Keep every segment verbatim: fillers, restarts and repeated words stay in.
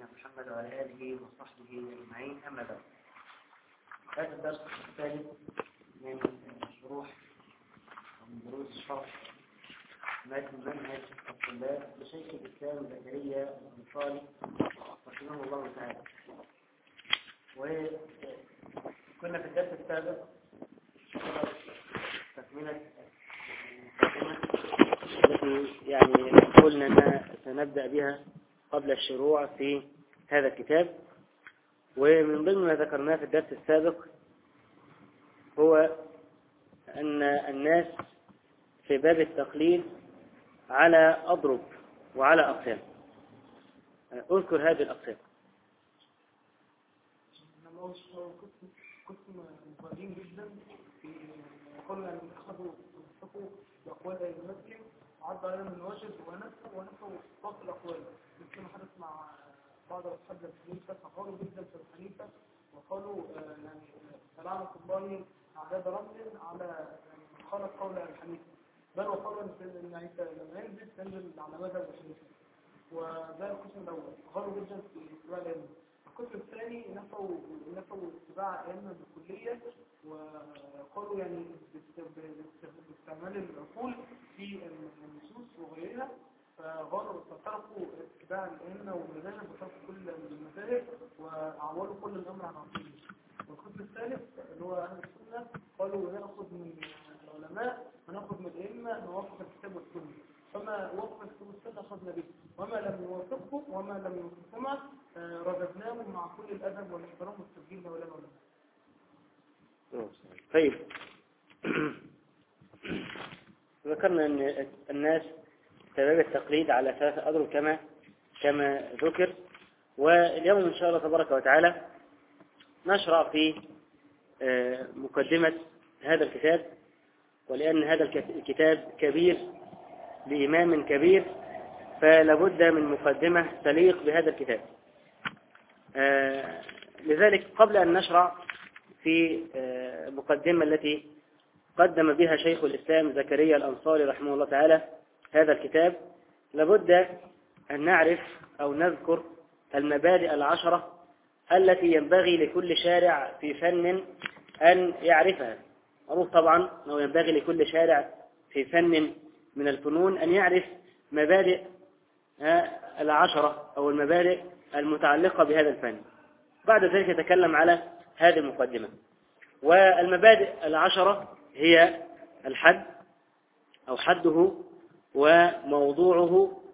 محمد وعلى آله وصحبه أجمعين. أما بعد، هذا الدرس الثالث من شروح ومن دروس شرح متن منهج الطلاب لشيخ الإسلام زكريا الأنصاري رحمه الله تعالى. وكنا في الدرس السابق تكملة المقدمة التي يعني قلنا أننا سنبدأ بها قبل الشروع في هذا الكتاب. ومن ضمن ما ذكرناه في الدرس السابق هو أن الناس في باب التقليد على أضرب وعلى أقسام. أذكر هذه الأقسام. قسم مقدم جدا في قلنا أن أخذوا وثقوا بأقوال المسلم وعد عليهم النواشد ونسوا ونسوا باقي الأقوال، مثل ما حدث مع بعض أصحاب الحنيفة فقالوا جدا في الحنيفة وقالوا يعني لعنة الله أعداد رمل على خالف قول الحنيفة، بل وقالوا أن عيسى لما ينزل تنزل على مذهب الحنيفة. وده القسم الأول قالوا جدا في اتباع العلم. القسم الثاني نفوا نفوا اتباع العلم بالكلية وقالوا يعني باستعمال العقول في النصوص وغيرها، فغالوا فتركوا اتباع الأئمة والمذاهب وتركوا كل المذاهب وأعولوا كل الأمر عن عقيده. والقسم الثالث اللي هو أهل السنة قالوا نأخذ من العلماء ونأخذ من الأئمة نوافق الكتاب والسنة، فما وافق الكتاب والسنة أخذنا به، وما لم يوافقه وما لم يوافقهما رددناه مع كل الأدب والاحترام والتسجيل لولا ولا. طيب، ذكرنا أن الناس سبب التقليد على ثلاثة أضرب كما كما ذكر. واليوم إن شاء الله تبارك وتعالى نشرع في مقدمة هذا الكتاب، ولأن هذا الكتاب كبير لإمام كبير فلابد من مقدمة تليق بهذا الكتاب. لذلك قبل أن نشرع في مقدمة التي قدم بها شيخ الإسلام زكريا الأنصاري رحمه الله تعالى هذا الكتاب، لابد أن نعرف أو نذكر المبادئ العشرة التي ينبغي لكل شارع في فن أن يعرفها. معروف طبعا أنه ينبغي لكل شارع في فن من الفنون أن يعرف مبادئ العشرة أو المبادئ المتعلقة بهذا الفن. بعد ذلك يتكلم على هذه المقدمة. والمبادئ العشرة هي الحد أو حده وموضوعه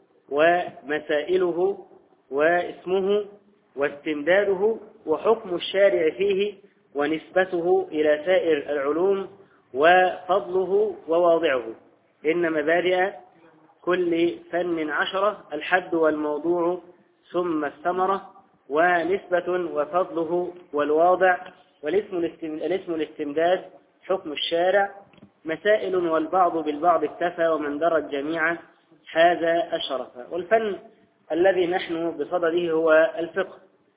ومسائله واسمه واستمداده وحكم الشارع فيه ونسبته إلى سائر العلوم وفضله وواضعه. إن مبادئ كل فن عشرة: الحد والموضوع ثم الثمرة ونسبة وفضله والواضع والاسم الاسم الاستمداد حكم الشارع مسائل والبعض بالبعض اكتفى ومن درى الجميع هذا الشرف. والفن الذي نحن بصدده هو الفقه،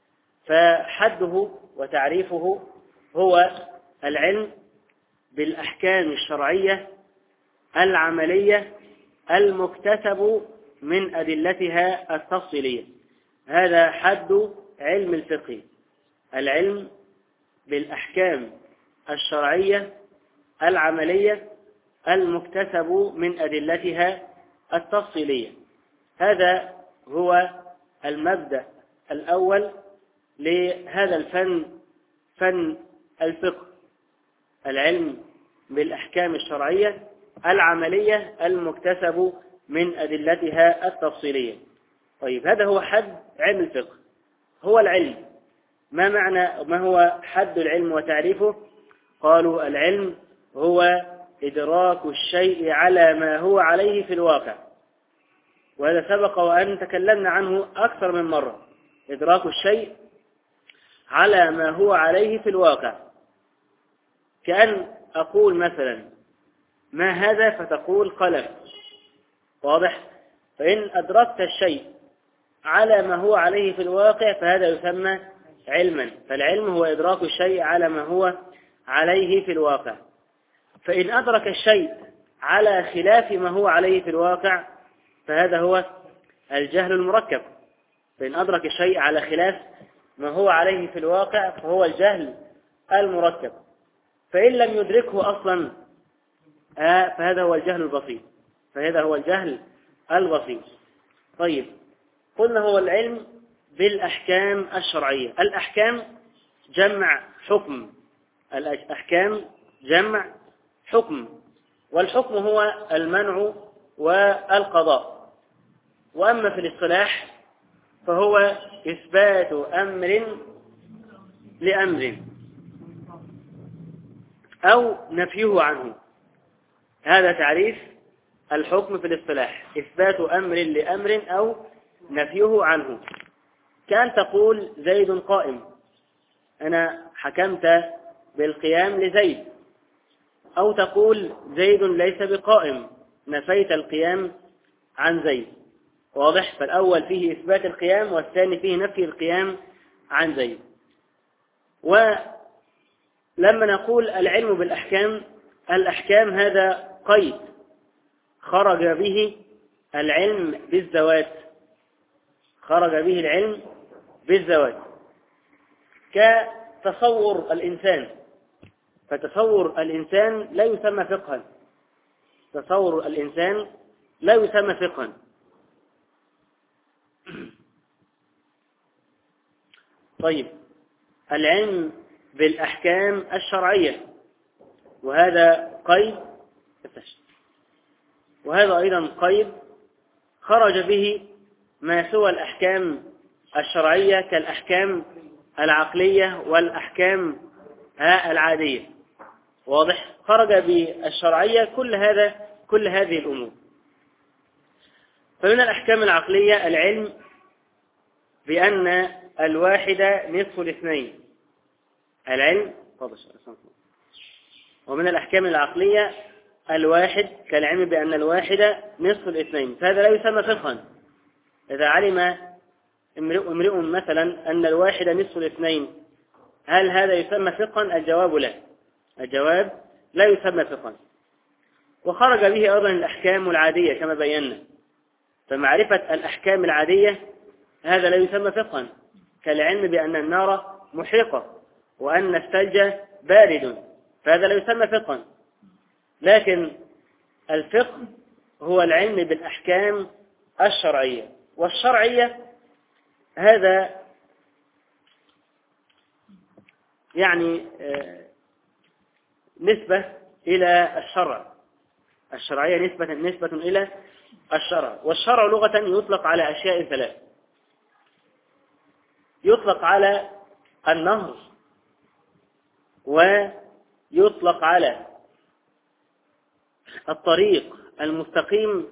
فحده وتعريفه هو العلم بالأحكام الشرعية العملية المكتسب من أدلتها التفصيلية. هذا حد علم الفقه: العلم بالأحكام الشرعية العملية المكتسب من أدلتها التفصيلية. هذا هو المبدأ الأول لهذا الفن، فن الفقه: العلم بالأحكام الشرعية العملية المكتسب من أدلتها التفصيلية. طيب، هذا هو حد علم الفقه، هو العلم. ما معنى ما هو حد العلم وتعريفه؟ قالوا: العلم هو إدراك الشيء على ما هو عليه في الواقع. وهذا سبق وأن تكلمنا عنه أكثر من مرة. إدراك الشيء على ما هو عليه في الواقع، كأن أقول مثلا: ما هذا؟ فتقول: قلم. واضح؟ فإن أدركت الشيء على ما هو عليه في الواقع فهذا يسمى علما. فالعلم هو إدراك الشيء على ما هو عليه في الواقع. فإن أدرك الشيء على خلاف ما هو عليه في الواقع فهذا هو الجهل المركب. فإن أدرك الشيء على خلاف ما هو عليه في الواقع فهو الجهل المركب. فإن لم يدركه أصلا آه فهذا هو الجهل البسيط فهذا هو الجهل البسيط. طيب، قلنا هو العلم بالأحكام الشرعية. الأحكام جمع حكم، الأحكام جمع حكم، والحكم هو المنع والقضاء. وأما في الاصطلاح فهو إثبات أمر لأمر أو نفيه عنه. هذا تعريف الحكم في الاصطلاح، إثبات أمر لأمر أو نفيه عنه. كان تقول زيد قائم، أنا حكمت بالقيام لزيد، أو تقول زيد ليس بقائم، نفيت القيام عن زيد. واضح؟ فالأول فيه إثبات القيام والثاني فيه نفي القيام عن زيد. ولما نقول العلم بالأحكام، الأحكام هذا قيد خرج به العلم بالذوات، خرج به العلم بالذوات كتصور الإنسان. فتصور الإنسان لا يسمى فقها، تصور الإنسان لا يسمى فقها. طيب، العلم بالأحكام الشرعية، وهذا قيد، وهذا أيضا قيد خرج به ما سوى الأحكام الشرعية كالأحكام العقلية والأحكام العادية. واضح؟ خرج بالشرعية كل هذا كل هذه الأمور. فمن الأحكام العقلية العلم بأن الواحد نصف الاثنين، العلم. ومن الأحكام العقلية الواحد كالعلم بأن الواحد نصف الاثنين، فهذا لا يسمى فقها. إذا علم امرئ مثلا أن الواحد نصف الاثنين، هل هذا يسمى فقها؟ الجواب لا، الجواب لا يسمى فقها. وخرج به أيضا الأحكام العادية كما بينا، فمعرفة الأحكام العادية هذا لا يسمى فقها، كالعلم بأن النار محرقة وأن الثلج بارد، فهذا لا يسمى فقها. لكن الفقه هو العلم بالأحكام الشرعية، والشرعية هذا يعني نسبة إلى الشرع، الشرعية نسبة نسبة إلى الشرع. والشرع لغة يطلق على أشياء ثلاث، يطلق على النهر، ويطلق على الطريق المستقيم،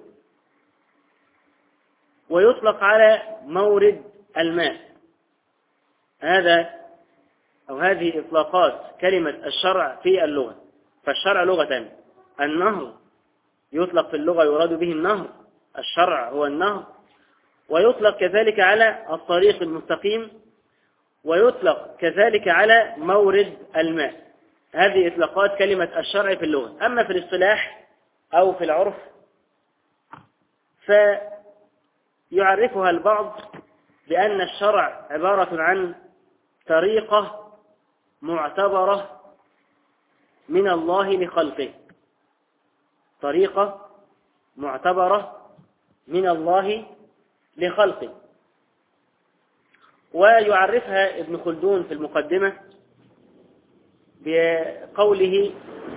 ويطلق على مورد الماء. هذا أو هذه إطلاقات كلمة الشرع في اللغة. فالشرع لغة النهر، يطلق في اللغة يراد به النهر، الشرع هو النهر. ويطلق كذلك على الطريق المستقيم، ويطلق كذلك على مورد الماء. هذه إطلاقات كلمة الشرع في اللغة. أما في الاصطلاح أو في العرف فيعرفها البعض بأن الشرع عبارة عن طريقة معتبرة من الله لخلقه، طريقة معتبرة من الله لخلقه. ويعرفها ابن خلدون في المقدمة بقوله،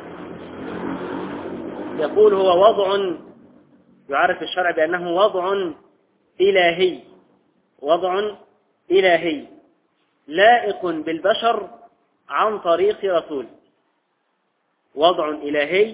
يقول هو وضع، يعرف الشرع بأنه وضع إلهي، وضع إلهي لائق بالبشر عن طريق رسول. وضع إلهي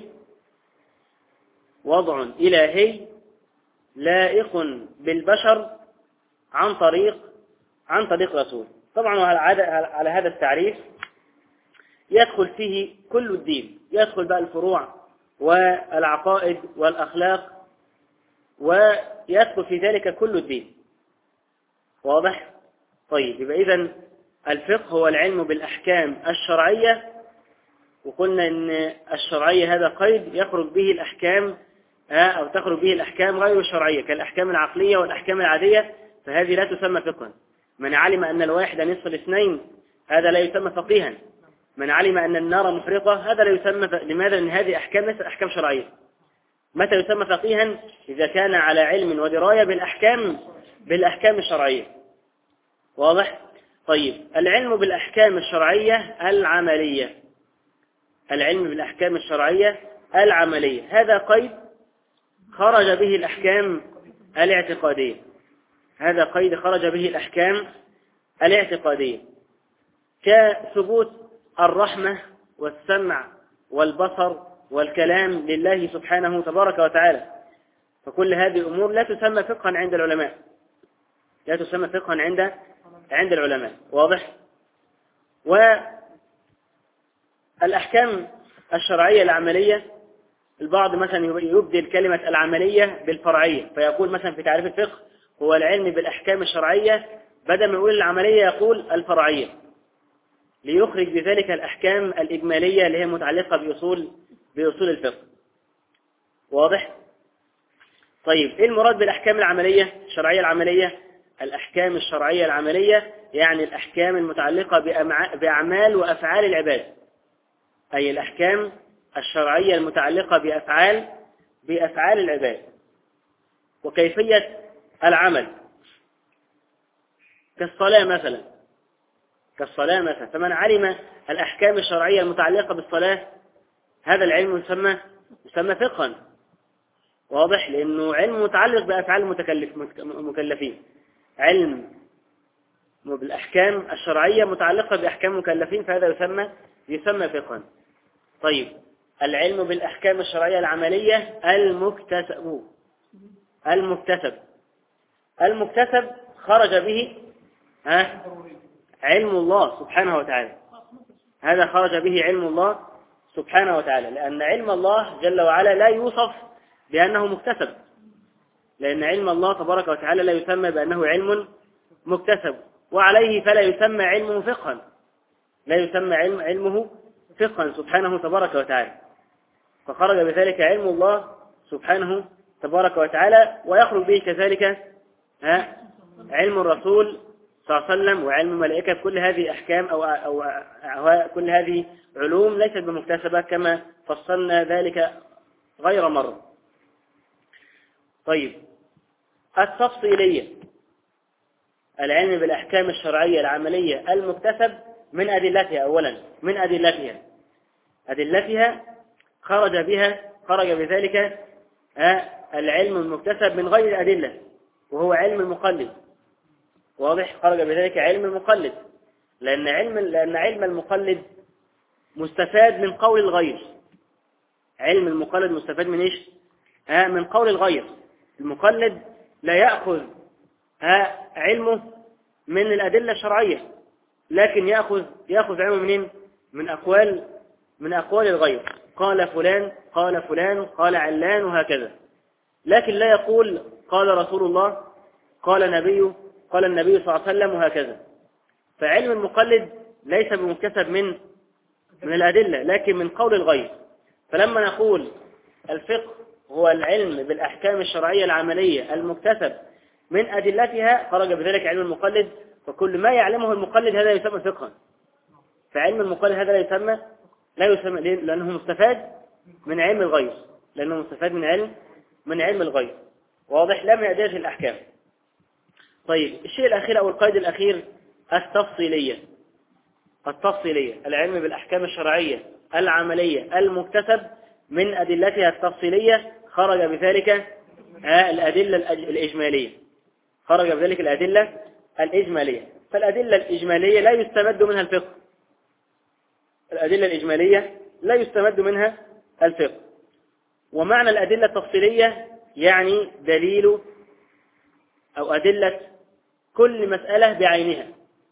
وضع إلهي لائق بالبشر عن طريق عن طريق رسول. طبعا على هذا التعريف يدخل فيه كل الدين، يدخل بقى الفروع والعقائد والأخلاق، ويدخل في ذلك كل الدين. واضح؟ طيب، يبقى إذن الفقه هو العلم بالأحكام الشرعية، وقلنا إن الشرعية هذا قيد يخرج به الأحكام أو تخرج به الأحكام غير الشرعية كالأحكام العقلية والأحكام العادية فهذه لا تسمى فقها. من علم أن الواحد نصف الاثنين هذا لا يسمى فقيها. من علم أن النار محرقة هذا لا يسمى ف... لماذا؟ لأن هذه أحكام ليست أحكام شرعية. متى يسمى فقيها؟ إذا كان على علم ودراية بالأحكام بالأحكام الشرعية. واضح؟ طيب، العلم بالأحكام الشرعية العملية. العلم بالأحكام الشرعية العملية هذا قيد خرج به الأحكام الاعتقادية. هذا قيد خرج به الأحكام الاعتقادية، كثبوت الرحمة والسمع والبصر والكلام لله سبحانه تبارك وتعالى. فكل هذه أمور لا تسمى فقها عند العلماء، لا تسمى فقها عند عند العلماء. واضح؟ والأحكام الشرعية العملية، البعض مثلا يبدل كلمة العملية بالفرعية، فيقول مثلا في تعريف الفقه هو العلم بالأحكام الشرعية، بدل ما يقول العملية يقول الفرعية، ليخرج بذلك الأحكام الإجمالية اللي هي متعلقة بأصول بأصول الفقه. واضح؟ طيب، إيه المراد بالأحكام العملية الشرعية العملية؟ الأحكام الشرعية العملية يعني الأحكام المتعلقة بأعمال وأفعال العباد، أي الأحكام الشرعية المتعلقة بأفعال بأفعال العباد وكيفية العمل، كالصلاة مثلا كالصلاة مثلا فمن علم الأحكام الشرعية المتعلقة بالصلاة هذا العلم يسمى يسمى فقها. واضح؟ لأنه علم متعلق بأفعال المتكلف المكلفين، علم بالأحكام الشرعية متعلقة بأحكام المكلفين، فهذا يسمى يسمى فقها. طيب، العلم بالأحكام الشرعية العملية المكتسب المكتسب المكتسب خرج به ها علم الله سبحانه وتعالى. هذا خرج به علم الله سبحانه وتعالى، لأن علم الله جل وعلا لا يوصف بأنه مكتسب، لأن علم الله تبارك وتعالى لا يسمى بأنه علم مكتسب، وعليه فلا يسمى علمه فقها، لا يسمى علم علمه فقها سبحانه تبارك وتعالى. فخرج بذلك علم الله سبحانه تبارك وتعالى، ويخرج به كذلك ها علم الرسول صلى الله عليه وسلم وعلم الملائكة. كل هذه أحكام أو, أو, أو كل هذه علوم ليست بمكتسبة كما فصلنا ذلك غير مرة. طيب، التفصيلية، العلم بالأحكام الشرعية العملية المكتسب من أدلتها. أولا من أدلتها أدلتها خرج بها خرج بذلك العلم المكتسب من غير أدلة، وهو علم المقلد. واضح؟ خرج بذلك علم المقلد، لأن علم لأن علم المقلد مستفاد من قول الغير. علم المقلد مستفاد من إيش؟ ها من قول الغير. المقلد لا يأخذ ها علمه من الأدلة الشرعية، لكن يأخذ يأخذ علمه منين؟ من أقوال من أقوال الغير. قال فلان قال فلان قال علان وهكذا، لكن لا يقول قال رسول الله قال نبي قال النبي صلى الله عليه وسلم وهكذا. فعلم المقلد ليس بمكتسب من من الأدلة، لكن من قول الغير. فلما نقول الفقه هو العلم بالأحكام الشرعية العملية المكتسب من أدلتها، خرج بذلك علم المقلد، فكل ما يعلمه المقلد هذا يسمى فقها. فعلم المقلد هذا لا يسمى لا يسمى لأنه مستفاد من علم الغير، لأنه مستفاد من علم من علم الغير. واضح؟ لم يأديش الأحكام. طيب، الشيء الأخير أو القيد الأخير التفصيلية. التفصيلية العلم بالأحكام الشرعية العملية المكتسب من أدلتها التفصيلية، خرج بذلك الأدلة الإجمالية خرج بذلك الأدلة الإجمالية. فالأدلة الإجمالية لا يستمد منها الفقه. الأدلة الإجمالية لا يستمد منها الفقه. ومعنى الأدلة التفصيلية يعني دليل أو أدلة كل مسألة بعينها.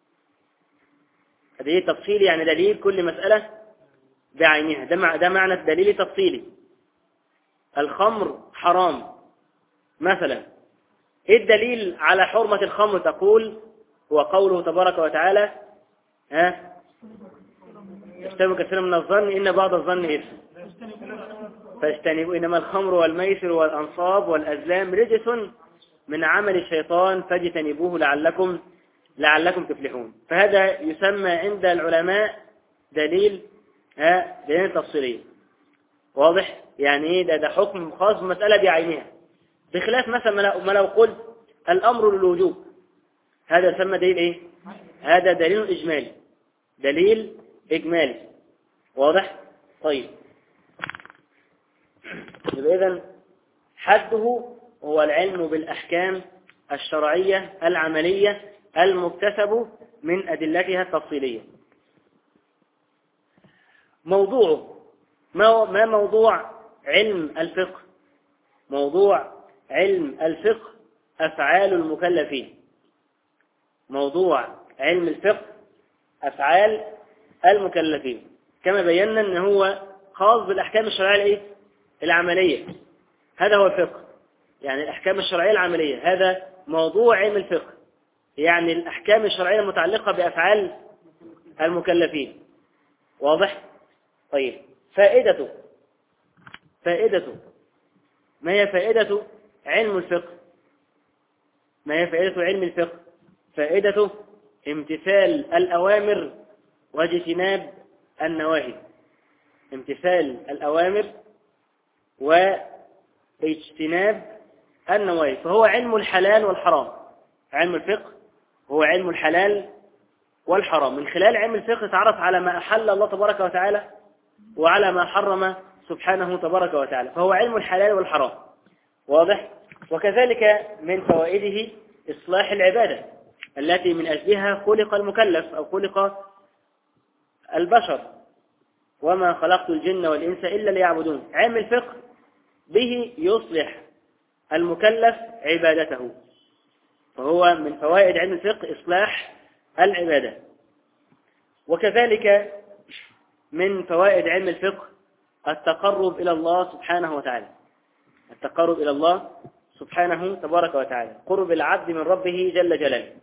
دليل تفصيلي يعني دليل كل مسألة بعينها. ده ده معنى الدليل التفصيلي. الخمر حرام مثلا، إيه الدليل على حرمة الخمر؟ تقول هو قوله تبارك وتعالى ها اجتنبوا كثيرا من الظن إن بعض الظن إثم فاجتنبوا إنما الخمر والميسر والأنصاب والأزلام رجس من عمل الشيطان فاجتنبوه لعلكم لعلكم تفلحون. فهذا يسمى عند العلماء دليل ها دليل تفصيلي. واضح؟ يعني ايه ده, ده حكم خاص بمسألة بعينها، بخلاف مثلا ما لو قلت الأمر للوجوب، هذا يسمى دليل ايه؟ هذا دليل إجمالي، دليل إجمالي. واضح؟ طيب، إذن حده هو العلم بالأحكام الشرعية العملية المكتسب من أدلتها التفصيلية. موضوعه ما موضوع علم الفقه؟ موضوع علم الفقه أفعال المكلفين. موضوع علم الفقه أفعال المكلفين، كما بينا أنه هو خاص بالأحكام الشرعية العملية، هذا هو الفقه، يعني الأحكام الشرعية العملية، هذا موضوع علم الفقه، يعني الأحكام الشرعية المتعلقة بأفعال المكلفين. واضح؟ طيب، فائدته فائدته ما هي فائدة علم الفقه؟ ما هي فائدة علم الفقه؟ فائدته امتثال الأوامر واجتناب النواهي. امتثال الأوامر واجتناب النواهي، فهو علم الحلال والحرام. علم الفقه هو علم الحلال والحرام. من خلال علم الفقه تعرف على ما أحل الله تبارك وتعالى وعلى ما حرم سبحانه تبارك وتعالى، فهو علم الحلال والحرام. واضح؟ وكذلك من فوائده إصلاح العبادة التي من أجلها خلق المكلف أو خلق البشر، وما خلقت الجن والإنس إلا ليعبدون. علم الفقه به يصلح المكلف عبادته، فهو من فوائد علم الفقه إصلاح العبادة. وكذلك من فوائد علم الفقه التقرب إلى الله سبحانه وتعالى، التقرب إلى الله سبحانه تبارك وتعالى، قرب العبد من ربه جل جلاله.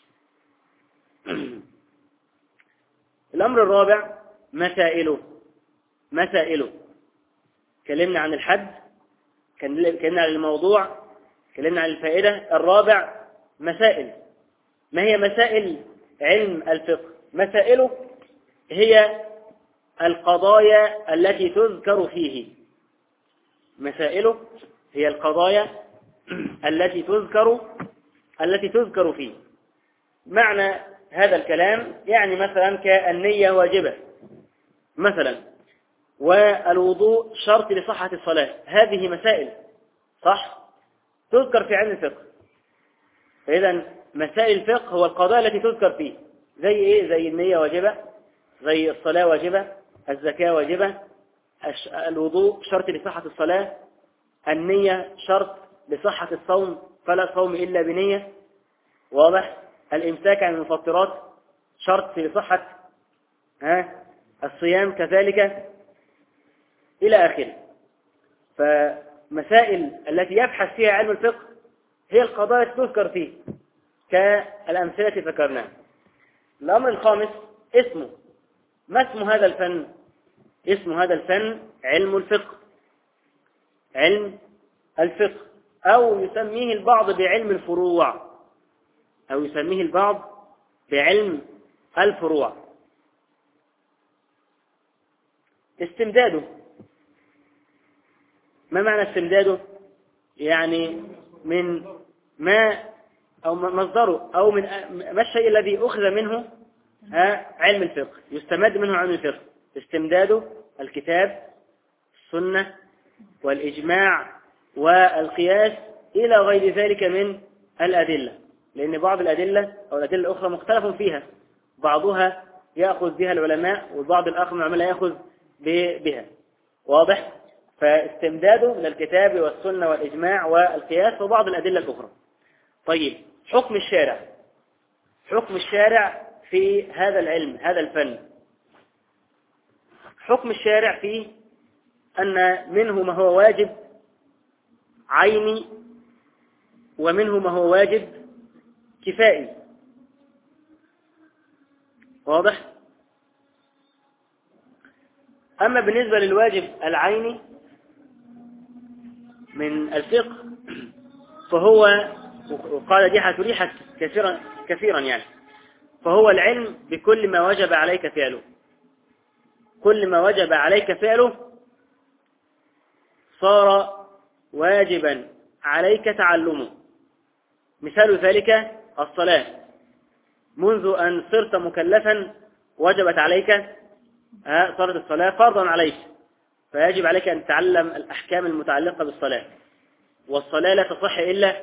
الأمر الرابع مسائله مسائله كلمنا عن الحد، كلمنا عن الموضوع، كلمنا عن الفائدة. الرابع مسائل. ما هي مسائل علم الفقه؟ مسائله هي القضايا التي تذكر فيه. مسائله هي القضايا التي تذكر التي تذكر فيه. معنى هذا الكلام يعني مثلا كالنية واجبة مثلا، والوضوء شرط لصحة الصلاة، هذه مسائل صح تذكر في علم الفقه. فإذا مسائل الفقه هو القضايا التي تذكر فيه، زي إيه؟ زي النية واجبة، زي الصلاة واجبة، الزكاة واجبة، الوضوء شرط لصحة الصلاة، النية شرط لصحة الصوم فلا صوم إلا بنية. واضح؟ الإمساك عن المفطرات شرط لصحة ها الصيام كذلك إلى آخره. فمسائل التي يبحث فيها علم الفقه هي القضايا التي تذكر فيه كالأمثلة ذكرناها. الأمر الخامس اسمه. ما اسم هذا الفن؟ اسم هذا الفن علم الفقه، علم الفقه، أو يسميه البعض بعلم الفروع، أو يسميه البعض بعلم الفروع. استمداده، ما معنى استمداده؟ يعني من ما أو مصدره، أو من ما الشيء الذي أخذ منه علم الفقه، يستمد منه علم الفقه. استمداده الكتاب، السنة، والإجماع، والقياس، إلى غير ذلك من الأدلة، لأن بعض الأدلة أو الأدلة الأخرى مختلف فيها، بعضها يأخذ بها العلماء وبعض الآخر من العلماء يأخذ بها. واضح؟ فاستمداده من الكتاب والسنة والإجماع والقياس وبعض الأدلة الأخرى. طيب، حكم الشارع. حكم الشارع في هذا العلم، هذا الفن. حكم الشارع فيه أن منه ما هو واجب عيني، ومنه ما هو واجب كفائي. واضح؟ أما بالنسبة للواجب العيني من الفقه فهو والقاعدة دي هتريحك كثيرا كثيرا يعني. فهو العلم بكل ما وجب عليك فعله، كل ما وجب عليك فعله صار واجبا عليك تعلمه. مثال ذلك الصلاة، منذ أن صرت مكلفا وجبت عليك، صارت الصلاة فرضا عليك، فيجب عليك أن تتعلم الأحكام المتعلقة بالصلاة. والصلاة لا تصح إلا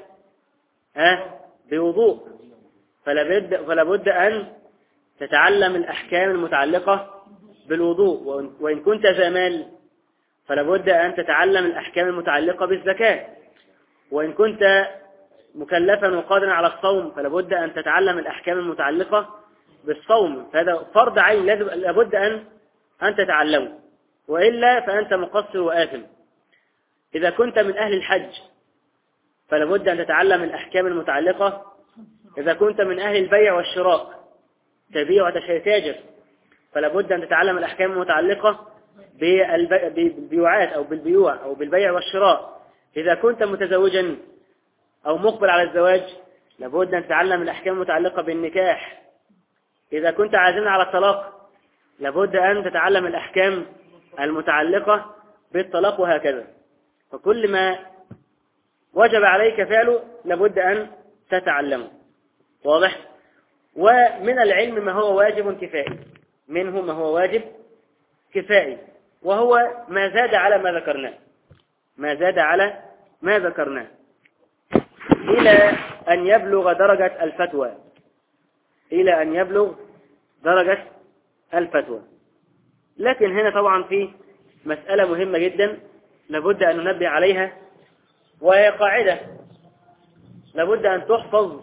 بوضوء، فلا فلا بد أن تتعلم الأحكام المتعلقة بالوضوء. وإن كنت ذا مال فلا بد أن تتعلم الأحكام المتعلقة بالزكاة. وإن كنت مكلفا وقادرا على الصوم فلا بد أن تتعلم الأحكام المتعلقة بالصوم. فهذا فرض عين لابد أن أن تتعلمه، وإلا فأنت مقصر وآثم. إذا كنت من أهل الحج فلا بد أن تتعلم الأحكام المتعلقة. إذا كنت من أهل البيع والشراء تبيع وتتاجر فلا بد أن تتعلم الأحكام المتعلقة بالبيوعات أو بالبيوع أو بالبيع والشراء. إذا كنت متزوجا أو مقبل على الزواج لابد أن تتعلم الأحكام المتعلقة بالنكاح. إذا كنت عازما على الطلاق لابد أن تتعلم الأحكام المتعلقة بالطلاق، وهكذا. فكل ما وجب عليك فعله لابد أن تتعلمه. واضح؟ ومن العلم ما هو واجب كفائي، منه ما هو واجب كفائي، وهو ما زاد على ما ذكرناه، ما زاد على ما ذكرناه إلى أن يبلغ درجة الفتوى، إلى أن يبلغ درجة الفتوى. لكن هنا طبعا في مسألة مهمة جدا لابد أن ننبه عليها، وهي قاعدة لابد أن تحفظ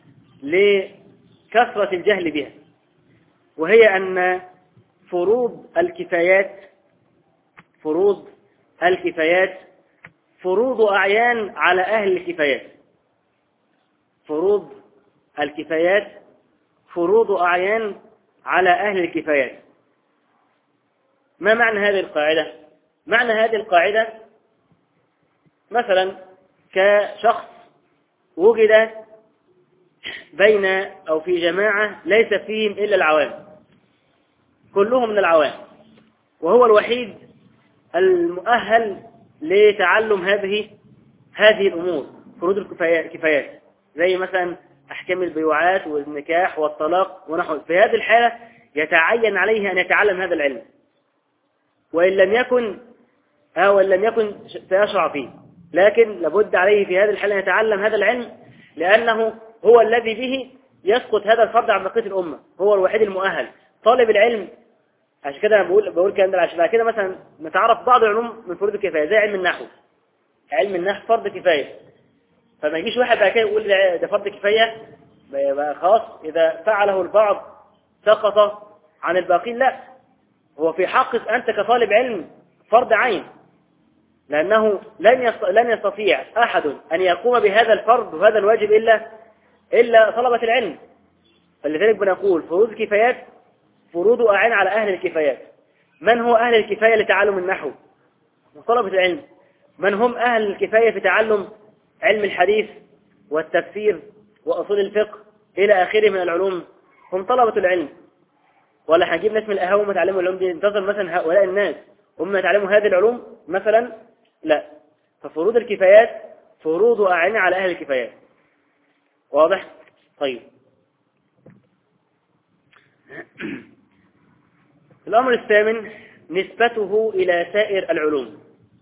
لكثرة الجهل بها، وهي أن فروض الكفايات فروض الكفايات فروض أعيان على أهل الكفايات. فروض الكفايات فروض أعيان على أهل الكفايات. ما معنى هذه القاعدة؟ معنى هذه القاعدة مثلا كشخص وجد بين أو في جماعة ليس فيهم إلا العوام، كلهم من العوام، وهو الوحيد المؤهل لتعلم هذه هذه الأمور، فروض الكفايات، زي مثلا أحكام البيوعات والنكاح والطلاق ونحو. في هذه الحالة يتعين عليه أن يتعلم هذا العلم، وإن لم يكن أو إن لم يكن سيشرع فيه، لكن لابد عليه في هذه الحالة أن يتعلم هذا العلم، لأنه هو الذي به يسقط هذا الفرض عن بقية الأمة، هو الوحيد المؤهل. طالب العلم، عشان كده أنا بقول بقول كلام ده، عشان بعد كده مثلا نتعرف بعض العلوم من فروض الكفاية، زي علم النحو. علم النحو فرض كفاية، فما يجيش واحد بعد كده يقول ده فرض كفاية بقى خلاص إذا فعله البعض سقط عن الباقين. لا، هو في حقك أنت كطالب علم فرض عين، لأنه لن لن يستطيع أحد أن يقوم بهذا الفرض وهذا الواجب إلا إلا طلبة العلم. فلذلك بنقول فروض الكفايات فروض أعين على أهل الكفايات. من هو أهل الكفاية لتعلم النحو؟ طلبة العلم. من هم أهل الكفاية في تعلم علم الحديث والتفسير وأصول الفقه إلى آخره من العلوم؟ هم طلبة العلم. ولا هنجيب ناس من القهاوي ما تعلموا العلوم دي، انتظر مثلا هؤلاء الناس هم يتعلموا هذه العلوم مثلا؟ لا. ففروض الكفايات فروض أعين على أهل الكفايات. واضح؟ طيب. الأمر الثامن نسبته إلى سائر العلوم.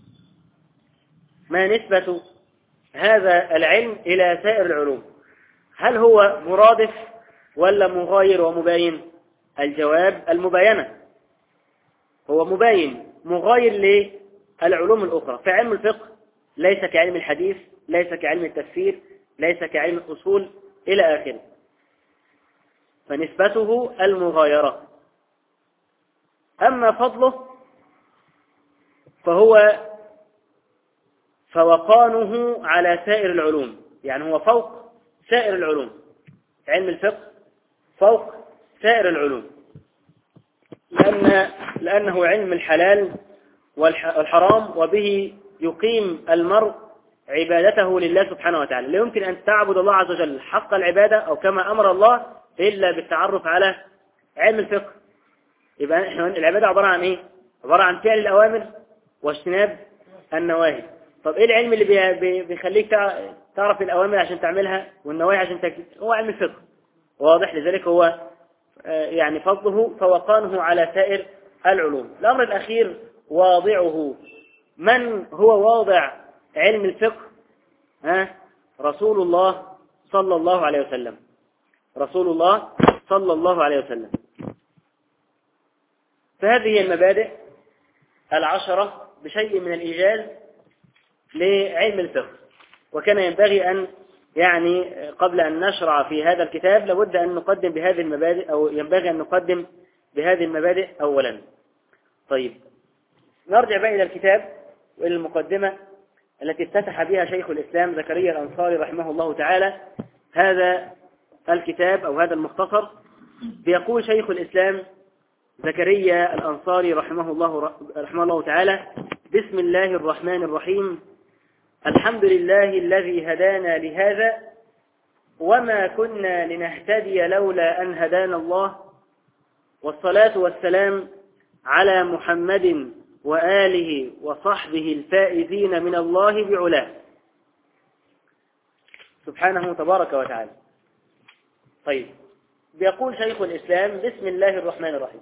ما نسبة هذا العلم إلى سائر العلوم؟ هل هو مرادف ولا مغاير ومباين؟ الجواب المباينة. هو مباين مغاير للعلوم الأخرى. فعلم الفقه ليس كعلم الحديث، ليس كعلم التفسير، ليس كعلم الأصول إلى آخره، فنسبته المغايرة. أما فضله فهو فوقانه على سائر العلوم، يعني هو فوق سائر العلوم. علم الفقه فوق سائر العلوم، لأن لأنه علم الحلال والحرام، وبه يقيم المرء عبادته لله سبحانه وتعالى. لا يمكن أن تعبد الله عز وجل حق العبادة أو كما أمر الله إلا بالتعرف على علم الفقه. يبقى العبادة عبارة عن إيه؟ عبارة عن فعل الأوامر واجتناب النواهي. طب إيه العلم اللي بيخليك تعرف الأوامر عشان تعملها والنواهي عشان تجتنب؟ هو علم الفقه. واضح؟ لذلك هو يعني فضله فوقانه على سائر العلوم. الأمر الأخير واضعه. من هو واضع علم الفقه؟ ها؟ رسول الله صلى الله عليه وسلم. رسول الله صلى الله عليه وسلم. فهذه المبادئ العشرة بشيء من الإيجاز لعلم الفقه. وكان ينبغي أن يعني قبل أن نشرع في هذا الكتاب لابد أن نقدم بهذه المبادئ أو ينبغي أن نقدم بهذه المبادئ أولا. طيب نرجع بقى إلى الكتاب وإلى المقدمة التي افتتح بها شيخ الإسلام زكريا الأنصاري رحمه الله تعالى هذا الكتاب أو هذا المختصر. بيقول شيخ الإسلام زكريا الأنصاري رحمه الله رحمه الله تعالى: بسم الله الرحمن الرحيم. الحمد لله الذي هدانا لهذا وما كنا لنهتدي لولا أن هدانا الله، والصلاة والسلام على محمد وآله وصحبه الفائزين من الله بعلاه سبحانه تبارك وتعالى. طيب بيقول شيخ الإسلام: بسم الله الرحمن الرحيم.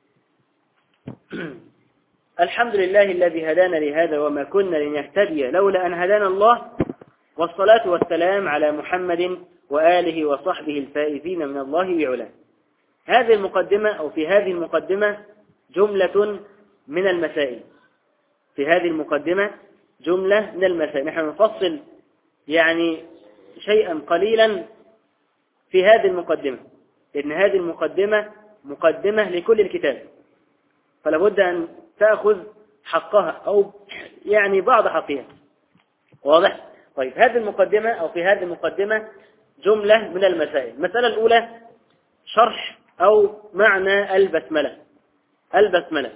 الحمد لله الذي هدانا لهذا وما كنا لنهتدي لولا أن هدانا الله، والصلاة والسلام على محمد وآله وصحبه الفائزين من الله بعلاه. هذه المقدمة أو في هذه المقدمة جملة من المسائل. في هذه المقدمة جملة من المسائل. نحن نفصل يعني شيئا قليلا في هذه المقدمة، لأن هذه المقدمة مقدمة لكل الكتاب، فلا بد أن تأخذ حقها أو يعني بعض حقها. واضح؟ طيب هذه المقدمة أو في هذه المقدمة جملة من المسائل. المسألة الأولى شرح أو معنى البسملة. البسملة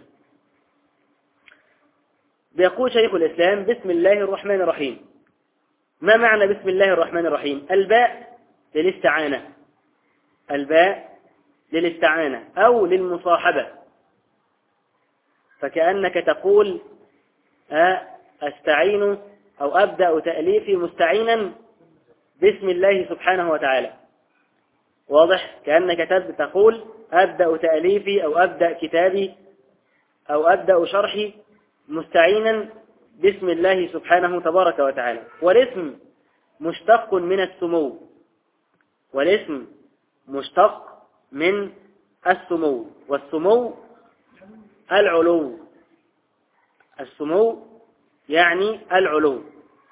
بيقول شيخ الإسلام: بسم الله الرحمن الرحيم. ما معنى بسم الله الرحمن الرحيم؟ الباء للاستعانة. الباء للاستعانة أو للمصاحبة، فكأنك تقول أستعين أو أبدأ تأليفي مستعينا بسم الله سبحانه وتعالى. واضح؟ كأنك تقول أبدأ تأليفي أو أبدأ كتابي أو أبدأ شرحي مستعينا بسم الله سبحانه تبارك وتعالى. والاسم مشتق من السمو. والاسم مشتق من السمو، والسمو العلو. السمو يعني العلو.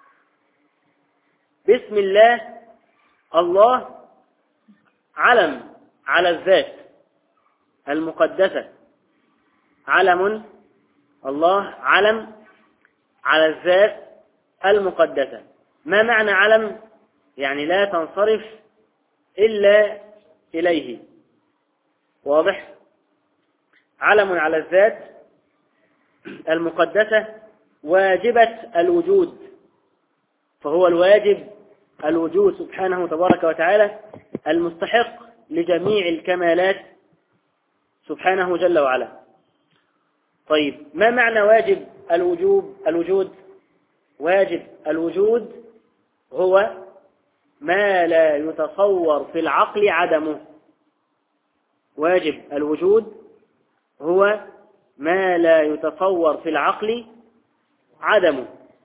بسم الله، الله علم على الذات المقدسة. علم الله علم على الذات المقدسة. ما معنى علم؟ يعني لا تنصرف إلا إليه. واضح؟ علم على الذات المقدسة واجبة الوجود، فهو الواجب الوجود سبحانه تبارك وتعالى المستحق لجميع الكمالات سبحانه جل وعلا. طيب ما معنى واجب الوجوب الوجود؟ واجب الوجود هو ما لا يتصور في العقل عدمه. واجب الوجود هو ما لا يتصور في العقل عدمه.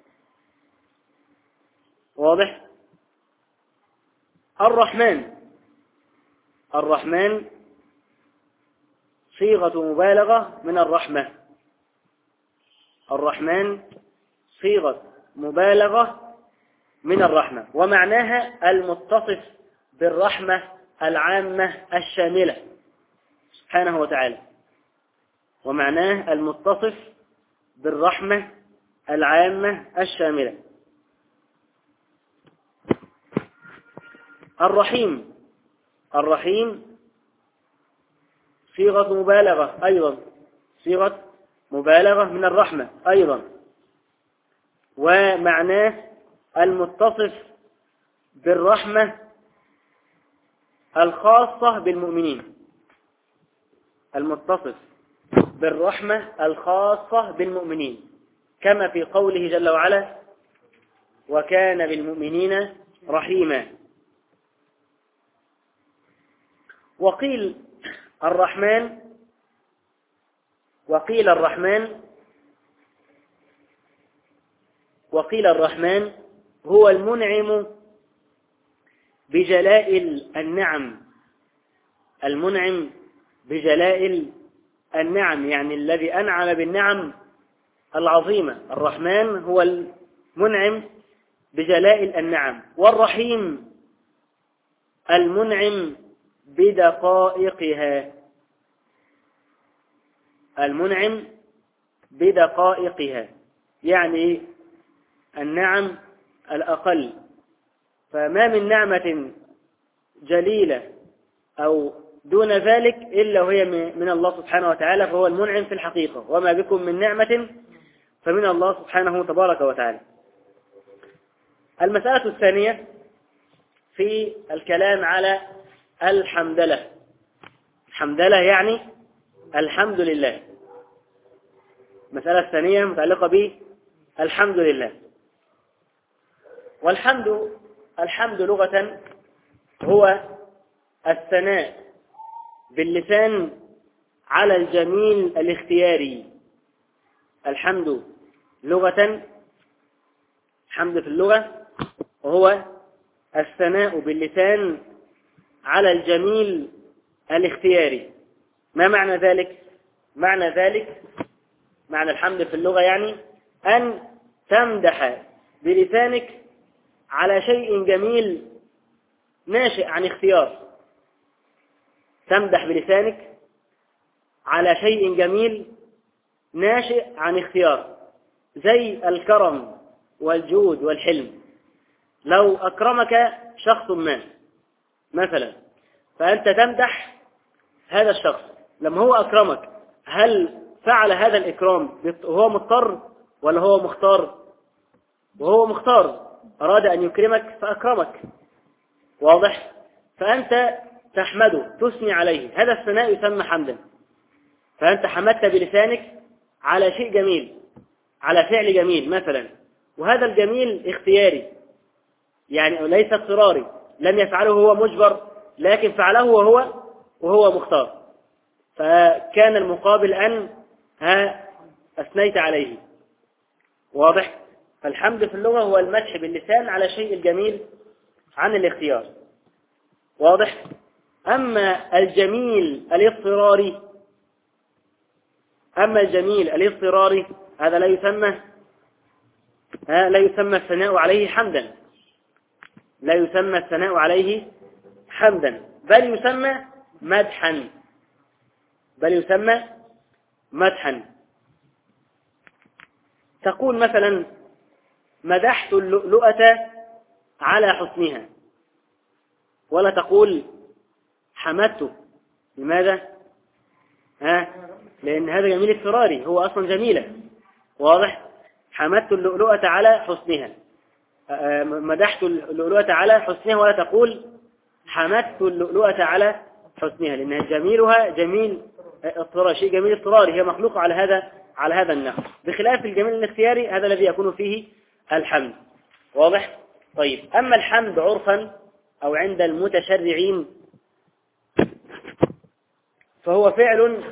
واضح؟ الرحمن، الرحمن صيغة مبالغة من الرحمة. الرحمن صيغة مبالغة من الرحمة، ومعناها المتصف بالرحمة العامة الشاملة سبحانه وتعالى. ومعناه المتصف بالرحمة العامة الشاملة. الرحيم، الرحيم صيغة مبالغة أيضا، صيغة مبالغة من الرحمة أيضا، ومعناه المتصف بالرحمة الخاصة بالمؤمنين، المتصف بالرحمة الخاصة بالمؤمنين، كما في قوله جل وعلا: وكان بالمؤمنين رحيما. وقيل الرحمن وقيل الرحمن وقيل الرحمن هو المنعم بجلائل النعم، المنعم بجلائل النعم، يعني الذي أنعم بالنعم العظيمة. الرحمن هو المنعم بجلائل النعم، والرحيم المنعم بدقائقها، المنعم بدقائقها، يعني النعم الأقل. فما من نعمة جليلة أو دون ذلك إلا وهي من الله سبحانه وتعالى، فهو المنعم في الحقيقة، وما بكم من نعمة فمن الله سبحانه تبارك وتعالى. المسألة الثانية في الكلام على الحمدلله. الحمدلله يعني الحمد لله. المسألة الثانية متعلقة بالحمد لله. والحمد الحمد لغة هو الثناء باللسان على الجميل الاختياري. الحمد لغة، الحمد في اللغة وهو الثناء باللسان على الجميل الاختياري. ما معنى ذلك؟ معنى ذلك معنى الحمد في اللغة يعني أن تمدح بلسانك على شيء جميل ناشئ عن اختيار. تمدح بلسانك على شيء جميل ناشئ عن اختيار، زي الكرم والجود والحلم. لو أكرمك شخص ما مثلا، فأنت تمدح هذا الشخص لما هو أكرمك، هل فعل هذا الإكرام وهو مضطر ولا هو مختار؟ وهو مختار، أراد أن يكرمك فأكرمك، واضح؟ فأنت تحمده، تثني عليه، هذا الثناء يسمى حمدا. فأنت حمدت بلسانك على شيء جميل، على فعل جميل مثلا، وهذا الجميل اختياري، يعني ليس اضطراري، لم يفعله هو مجبر، لكن فعله وهو وهو مختار، فكان المقابل أن ها أثنيت عليه، واضح؟ فالحمد في اللغة هو المدح باللسان على شيء الجميل عن الاختيار، واضح؟ أما الجميل الاضطراري أما الجميل الاضطراري هذا لا يسمى ها لا يسمى الثناء عليه حمدا، لا يسمى الثناء عليه حمدا، بل يسمى مدحا، بل يسمى مدحا. تقول مثلا: مدحت اللؤلؤة على حسنها، ولا تقول حمدته. لماذا؟ ها؟ لأن هذا جميل اضطراري، هو أصلا جميلة، واضح؟ حمدت اللؤلؤة على حسنها، مدحت اللؤلؤة على حسنها، ولا تقول حمدت اللؤلؤة على حسنها، لأنها جميلها جميل اضطراري، شيء جميل اضطراري، هي مخلوقة على هذا على هذا النحو، بخلاف الجميل الاختياري هذا الذي يكون فيه الحمد، واضح؟ طيب، أما الحمد عرفا أو عند المتشرعين فهو فعل،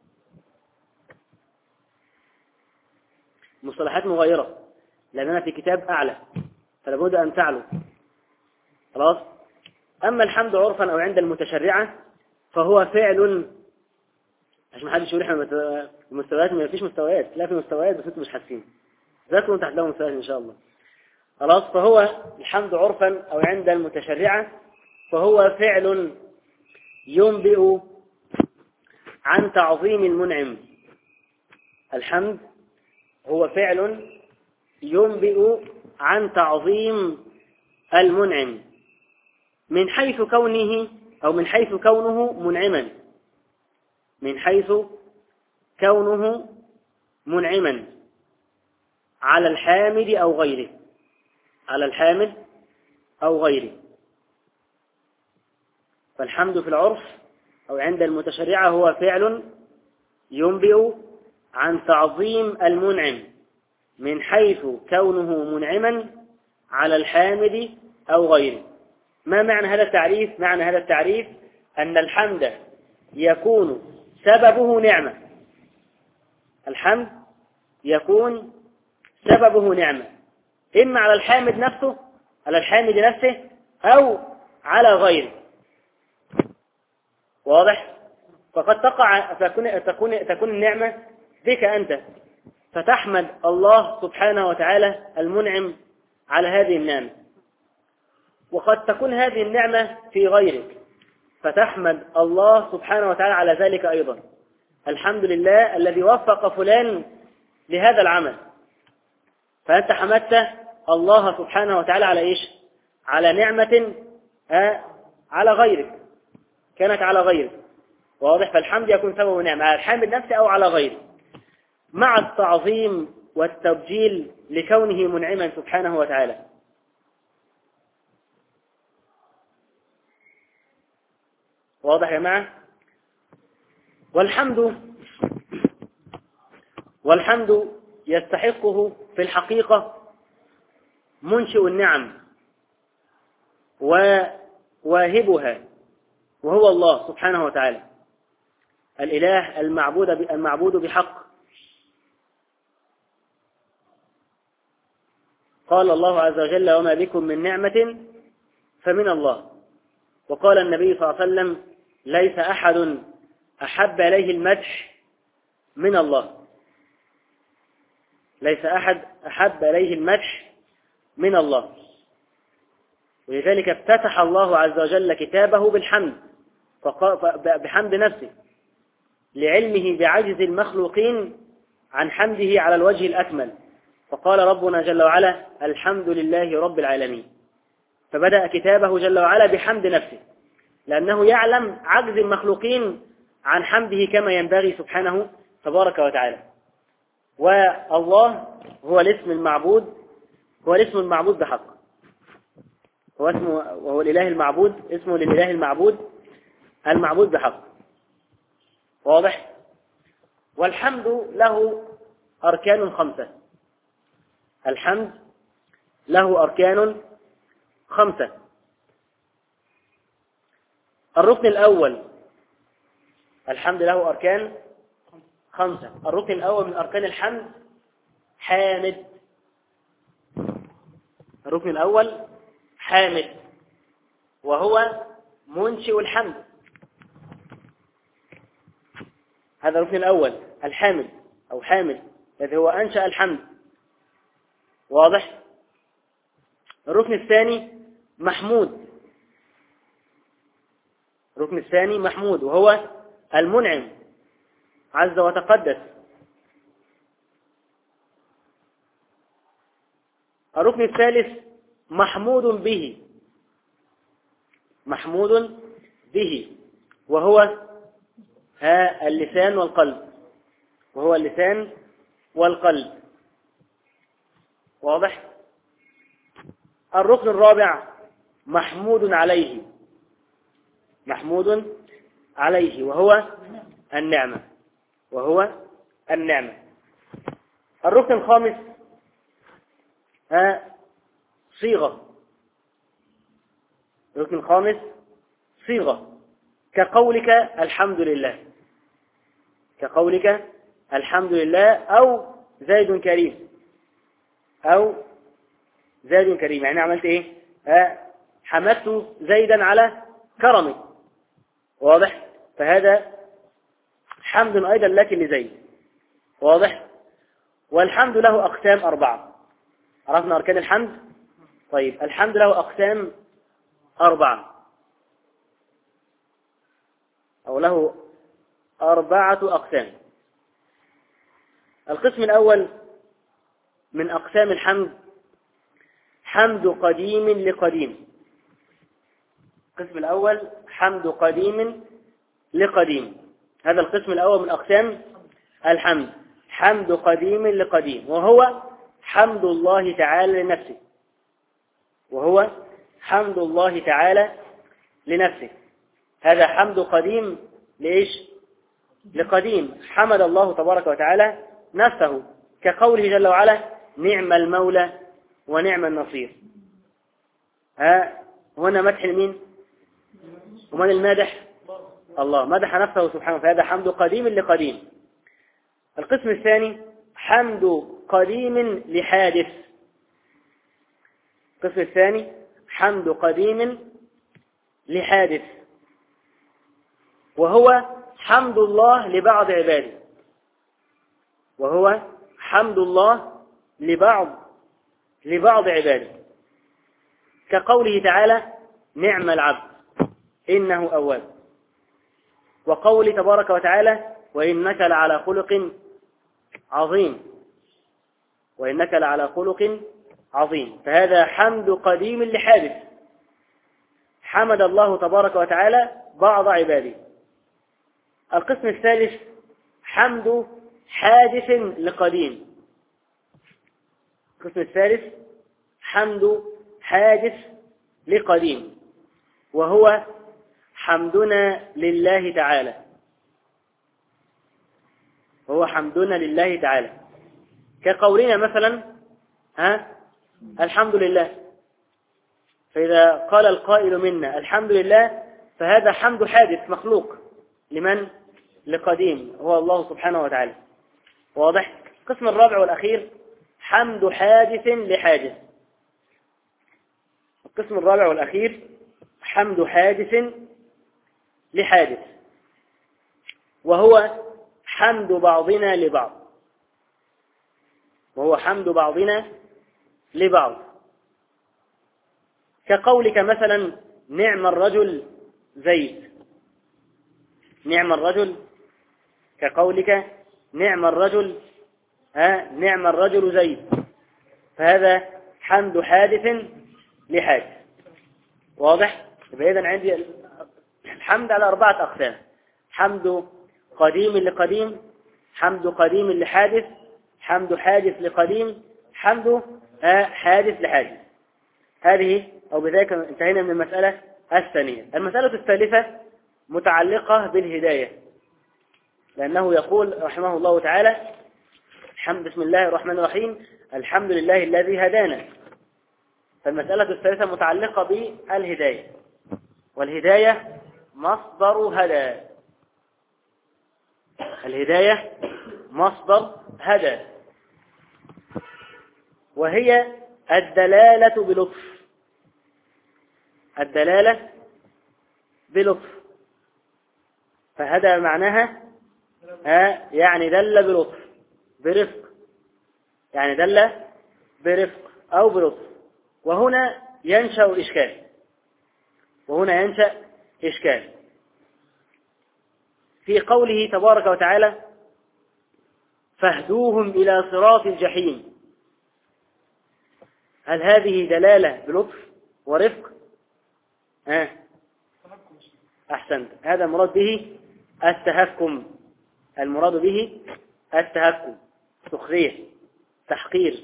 مصطلحات مغايرة لأننا في كتاب أعلى فلابد أن تعلو، خلاص؟ أما الحمد عرفا أو عند المتشرعة فهو فعل، عشان ما حدش يقول احنا المستويات ما فيش مستويات، لا في مستويات بس انتم مش حاسين، ذاكروا تحت لهم مستويات إن شاء الله، خلاص؟ فهو الحمد عرفا أو عند المتشرعة فهو فعل ينبئ عن تعظيم المنعم. الحمد هو فعل ينبئ عن تعظيم المنعم من حيث كونه أو من حيث كونه منعما، من حيث كونه منعما على الحامد أو غيره، على الحامد أو غيره. فالحمد في العرف أو عند المتشرعة هو فعل ينبئ عن تعظيم المنعم من حيث كونه منعما على الحامد أو غيره. ما معنى هذا التعريف؟ معنى هذا التعريف أن الحمد يكون سببه نعمة. الحمد يكون سببه نعمة إما على الحامد نفسه، على الحامد نفسه، أو على غيره. واضح؟ فقد تقع تكون تكون تكون النعمة بك أنت، فتحمد الله سبحانه وتعالى المنعم على هذه النعمة، وقد تكون هذه النعمة في غيرك، فتحمد الله سبحانه وتعالى على ذلك أيضا. الحمد لله الذي وفق فلان لهذا العمل، فأنت حمدت الله سبحانه وتعالى على إيش؟ على نعمة آه على غيرك، كانت على غيرك. واضح؟ فالحمد يكون سبب نعمة على الحامد نفسه أو على غيره، مع التعظيم والتبجيل لكونه منعما سبحانه وتعالى. واضح يا جماعة؟ والحمد والحمد يستحقه في الحقيقة منشئ النعم وواهبها، وهو الله سبحانه وتعالى الإله المعبود المعبود بحق. قال الله عز وجل: وما بكم من نعمة فمن الله. وقال النبي صلى الله عليه وسلم: ليس أحد أحب إليه المدح من الله. ليس أحد أحب إليه المدح من الله. ولذلك افتتح الله عز وجل كتابه بالحمد، بحمد نفسه، لعلمه بعجز المخلوقين عن حمده على الوجه الأكمل. فقال ربنا جل وعلا: الحمد لله رب العالمين. فبدأ كتابه جل وعلا بحمد نفسه، لأنه يعلم عجز المخلوقين عن حمده كما ينبغي سبحانه تبارك وتعالى. والله هو الاسم المعبود، هو الاسم المعبود بحق، هو اسمه وهو الإله المعبود، اسمه للإله المعبود المعبود بحق. واضح؟ والحمد له أركان خمسة. الحمد له أركان خمسة. الركن الأول، الحمد له أركان خمسة. الركن الأول من أركان الحمد حامد. الركن الأول حامد، وهو منشئ الحمد. هذا الركن الأول، الحامد أو حامد الذي هو أنشأ الحمد. واضح؟ الركن الثاني محمود. الركن الثاني محمود، وهو المنعم عز وتقدس. الركن الثالث محمود به، محمود به، وهو ها اللسان والقلب، وهو اللسان والقلب. واضح؟ الركن الرابع محمود عليه، محمود عليه، وهو النعمة، وهو النعمة. الركن الخامس ها صيغة. الركن الخامس صيغة، كقولك الحمد لله، كقولك الحمد لله، أو زيد كريم، أو زيد كريم. يعني عملت إيه؟ ها حمدت زيدا على كرمه. واضح؟ فهذا حمد أيضا لك لزيد. واضح؟ والحمد له أقسام أربعة. عرفنا أركان الحمد؟ طيب، الحمد له أقسام أربعة، أو له أربعة أقسام. القسم الأول من أقسام الحمد حمد قديم لقديم. القسم الأول حمد قديم لقديم. هذا القسم الأول من أقسام الحمد، حمد قديم لقديم، وهو حمد الله تعالى لنفسه. وهو حمد الله تعالى لنفسه. هذا حمد قديم لإيش؟ لقديم، حمد الله تبارك وتعالى نفسه، كقوله جل وعلا نعم المولى ونعم النصير. ها هنا مدح لمين؟ ومن المادح؟ الله، مدح نفسه سبحانه، فهذا حمد قديم لقديم. القسم الثاني حمد قديم لحادث. القسم الثاني حمد قديم لحادث، وهو حمد الله لبعض عباده، وهو حمد الله لبعض لبعض عباده، كقوله تعالى نعم العبد إنه أواب، وقول تبارك وتعالى وإنك لعلى خلق عظيم، وإنك لعلى خلق عظيم. فهذا حمد قديم لحادث، حمد الله تبارك وتعالى بعض عباده. القسم الثالث حمد حادث لقديم. القسم الثالث حمد حادث لقديم، وهو حمدنا لله تعالى، وهو حمدنا لله تعالى، كقولنا مثلا ها الحمد لله. فإذا قال القائل منا الحمد لله فهذا حمد حادث مخلوق لمن؟ لقديم، هو الله سبحانه وتعالى. واضح؟ القسم الرابع والأخير حمد حادث لحادث. القسم الرابع والأخير حمد حادث لحادث، وهو حمد بعضنا لبعض، وهو حمد بعضنا لبعض، كقولك مثلا نعم الرجل زيد. نعم الرجل، كقولك نعم الرجل ها نعم الرجل زيد، فهذا حمد حادث لحادث. واضح؟ إذن عندي الحمد على أربعة أقسام: حمد قديم لقديم، حمد قديم لحادث، حمد حادث لقديم، حمد حادث لحادث. هذه أو بذلك انتهينا من المسألة الثانية. المسألة الثالثة متعلقة بالهداية، لأنه يقول رحمه الله تعالى الحمد بسم الله الرحمن الرحيم الحمد لله الذي هدانا. فالمسألة الثالثة متعلقة بالهداية، والهداية مصدر هدى. الهداية مصدر هدى، وهي الدلالة بلطف. الدلالة بلطف، فهدى معناها ها يعني دل بلطف برفق، يعني دل برفق أو بلطف. وهنا ينشأ إشكال، وهنا ينشأ إشكال في قوله تبارك وتعالى فاهدوهم إلى صراط الجحيم. هل هذه دلالة بلطف ورفق؟ آه. أحسنت، هذا المراد به التهكم، المراد به التهكم، سخرية، تحقير،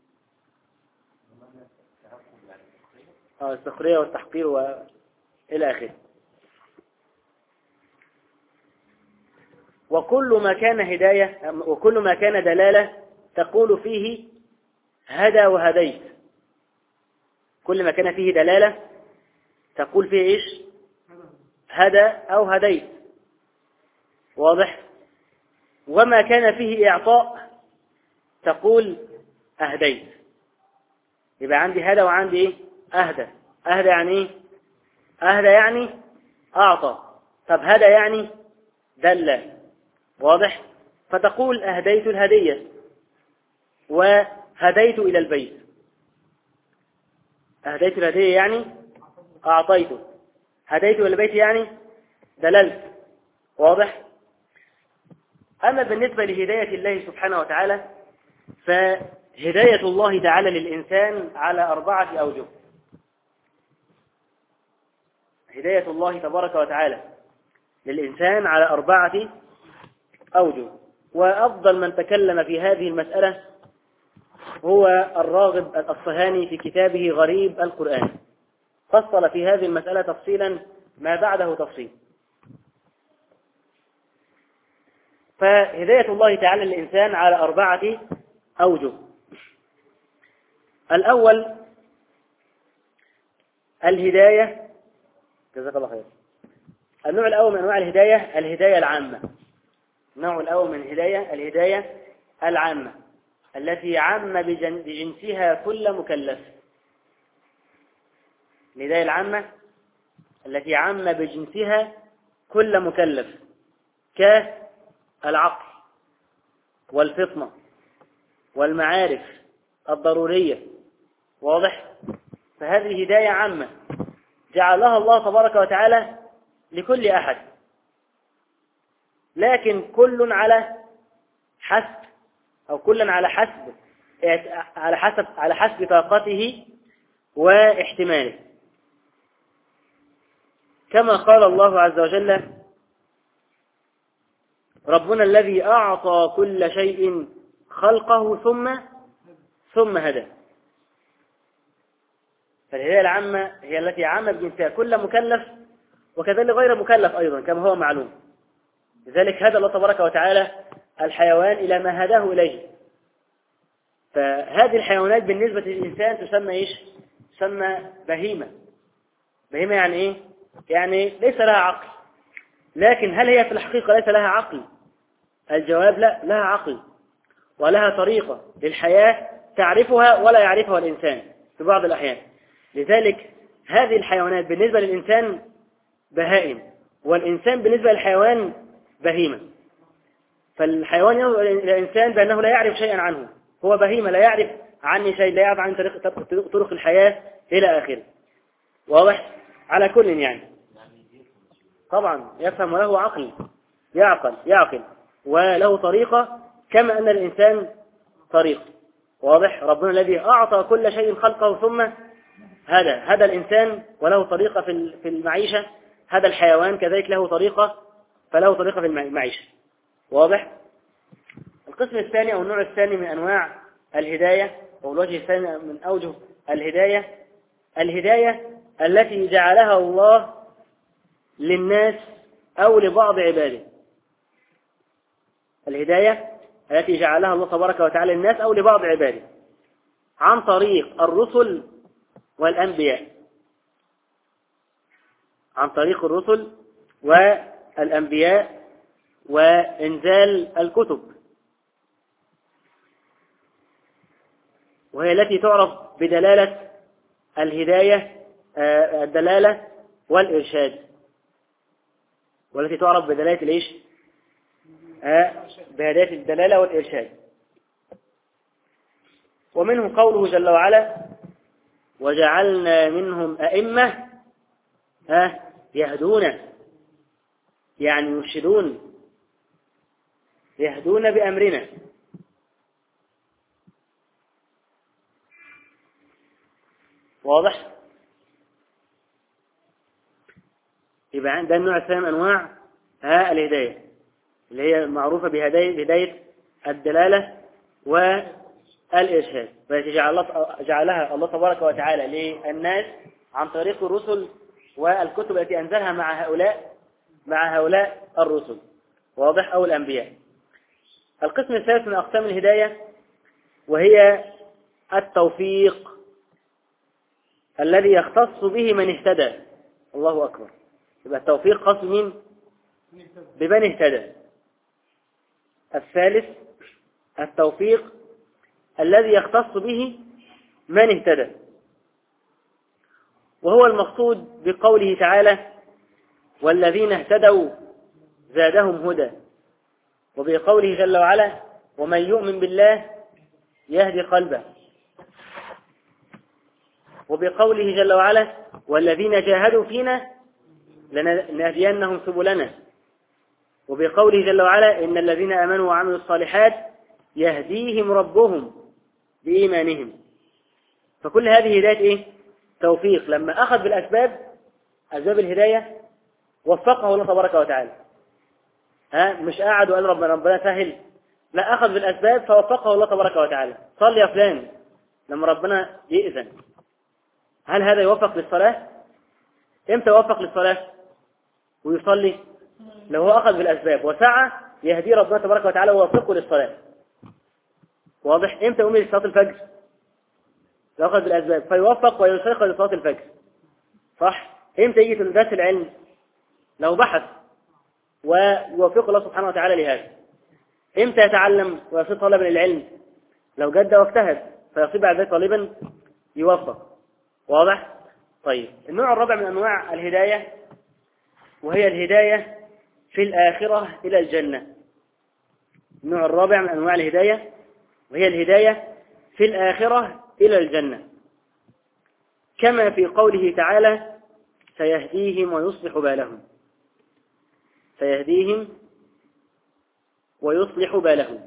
السخرية والتحقير وإلى آخره. وكل ما كان هداية وكل ما كان دلالة تقول فيه هدى وهديت. كل ما كان فيه دلالة تقول فيه إيش؟ هدى أو هديت. واضح؟ وما كان فيه إعطاء تقول أهديت. يبقى عندي هدى وعندي إيه؟ أهدى. أهدى يعني إيه؟ أهدى يعني أعطى. طب هدى يعني دل. واضح؟ فتقول أهديت الهدية وهديت إلى البيت. أهديت الهدية يعني أعطيته، هديت إلى البيت يعني دللت. واضح؟ أما بالنسبة لهداية الله سبحانه وتعالى فهداية الله تعالى للإنسان على أربعة أوجه. هداية الله تبارك وتعالى للإنسان على أربعة أوجه، وأفضل من تكلم في هذه المسألة هو الراغب الأصفهاني في كتابه غريب القرآن، فصل في هذه المسألة تفصيلا ما بعده تفصيل. فهداية الله تعالى للإنسان على أربعة أوجه. الأول الهداية، جزاك الله خير. النوع الأول من أنواع الهداية الهداية العامة. النوع الأول من الهداية الهداية العامة التي عم بجنسها كل مكلف. الهداية العامة التي عم بجنسها كل مكلف كالعقل والفطنة والمعارف الضرورية. واضح؟ فهذه هداية عامة جعلها الله تبارك وتعالى لكل أحد، لكن كل على حسب أو كل على حسب على حسب على حسب طاقته واحتماله، كما قال الله عز وجل: ربنا الذي أعطى كل شيء خلقه ثم ثم هدى. فالهداية العامة هي التي عم بجنسها كل مكلف وكذلك غير مكلف أيضا كما هو معلوم. لذلك هدى الله تبارك وتعالى الحيوان إلى ما هداه إليه. فهذه الحيوانات بالنسبة للإنسان تسمى إيش؟ تسمى بهيمة. بهيمة يعني إيه؟ يعني ليس لها عقل، لكن هل هي في الحقيقة ليس لها عقل؟ الجواب لا، لها عقل ولها طريقة للحياة تعرفها ولا يعرفها الإنسان في بعض الأحيان. لذلك هذه الحيوانات بالنسبة للإنسان بهائم، والإنسان بالنسبة للحيوان بهيمة. فالحيوان ينظر إلى الإنسان بأنه لا يعرف شيئا عنه، هو بهيمة لا يعرف عني شيء، لا يعرف عن طريق, طرق الحياة إلى آخره. واضح؟ على كل يعني طبعا يفهم وله عقل، يعقل يعقل وله طريقة كما أن الإنسان طريقة. واضح؟ ربنا الذي أعطى كل شيء خلقه ثم هدى هذا الإنسان وله طريقة في المعيشة، هذا الحيوان كذلك له طريقة فله طريقة في المعيشة. واضح؟ القسم الثاني أو النوع الثاني من أنواع الهداية أو الوجه الثاني من أوجه الهداية الهداية التي جعلها الله للناس أو لبعض عباده. الهداية التي جعلها الله تبارك وتعالى للناس أو لبعض عباده عن طريق الرسل والأنبياء، عن طريق الرسل والأنبياء وإنزال الكتب، وهي التي تعرف بدلالة الهداية الدلالة والإرشاد، والتي تعرف بدلالة الإيش؟ بهداية الدلالة والإرشاد. ومنهم قوله جل وعلا: وجعلنا منهم أئمة يهدون، يعني يرشدون، يهدون بأمرنا. واضح؟ يبقى عندنا النوع الثاني من أنواع الهداية اللي هي معروفة بهداية هداية الدلالة والإرشاد، والتي جعلها الله تبارك وتعالى للناس عن طريق الرسل والكتب التي أنزلها مع هؤلاء مع هؤلاء الرسل. واضح؟ أو الأنبياء. القسم الثالث من أقسام الهداية وهي التوفيق الذي يختص به من اهتدى. الله أكبر. يبقى التوفيق خاص مين؟ بمن اهتدى. الثالث التوفيق الذي يختص به من اهتدى، وهو المقصود بقوله تعالى: والذين اهتدوا زادهم هدى، وبقوله جل وعلا: ومن يؤمن بالله يهدي قلبه، وبقوله جل وعلا: والذين جاهدوا فينا لنهدينهم سبلنا، وبقوله جل وعلا: إن الذين آمنوا وعملوا الصالحات يهديهم ربهم بإيمانهم. فكل هذه هداية إيه؟ توفيق. لما أخذ بالأسباب أسباب الهداية وفقه الله تبارك وتعالى. ها مش قاعد وقال ربنا ربنا سهل لا، أخذ بالأسباب فوفقه الله تبارك وتعالى. صلي يا فلان لما ربنا يئذن. هل هذا يوفق للصلاة؟ إمتى يوفق للصلاة ويصلي؟ لو هو أخذ بالأسباب وسعى يهدي ربنا تبارك وتعالى ويوفقه للصلاة. واضح؟ إمتى يقوم لصلاة الفجر؟ لو أخذ بالأسباب فيوفق ويشيخ لصلاة الفجر. صح؟ إمتى يجي تندرس العلم؟ لو بحث ويوفق الله سبحانه وتعالى لهذا. إمتى يتعلم ويصير طالبا للعلم؟ لو جد واجتهد فيصير بعد ذلك طالبا يوفق. واضح؟ طيب، النوع الرابع من أنواع الهداية وهي الهداية في الآخرة إلى الجنة. النوع الرابع من أنواع الهداية وهي الهداية في الآخرة إلى الجنة، كما في قوله تعالى سيهديهم ويصلح بالهم. سيهديهم ويصلح بالهم.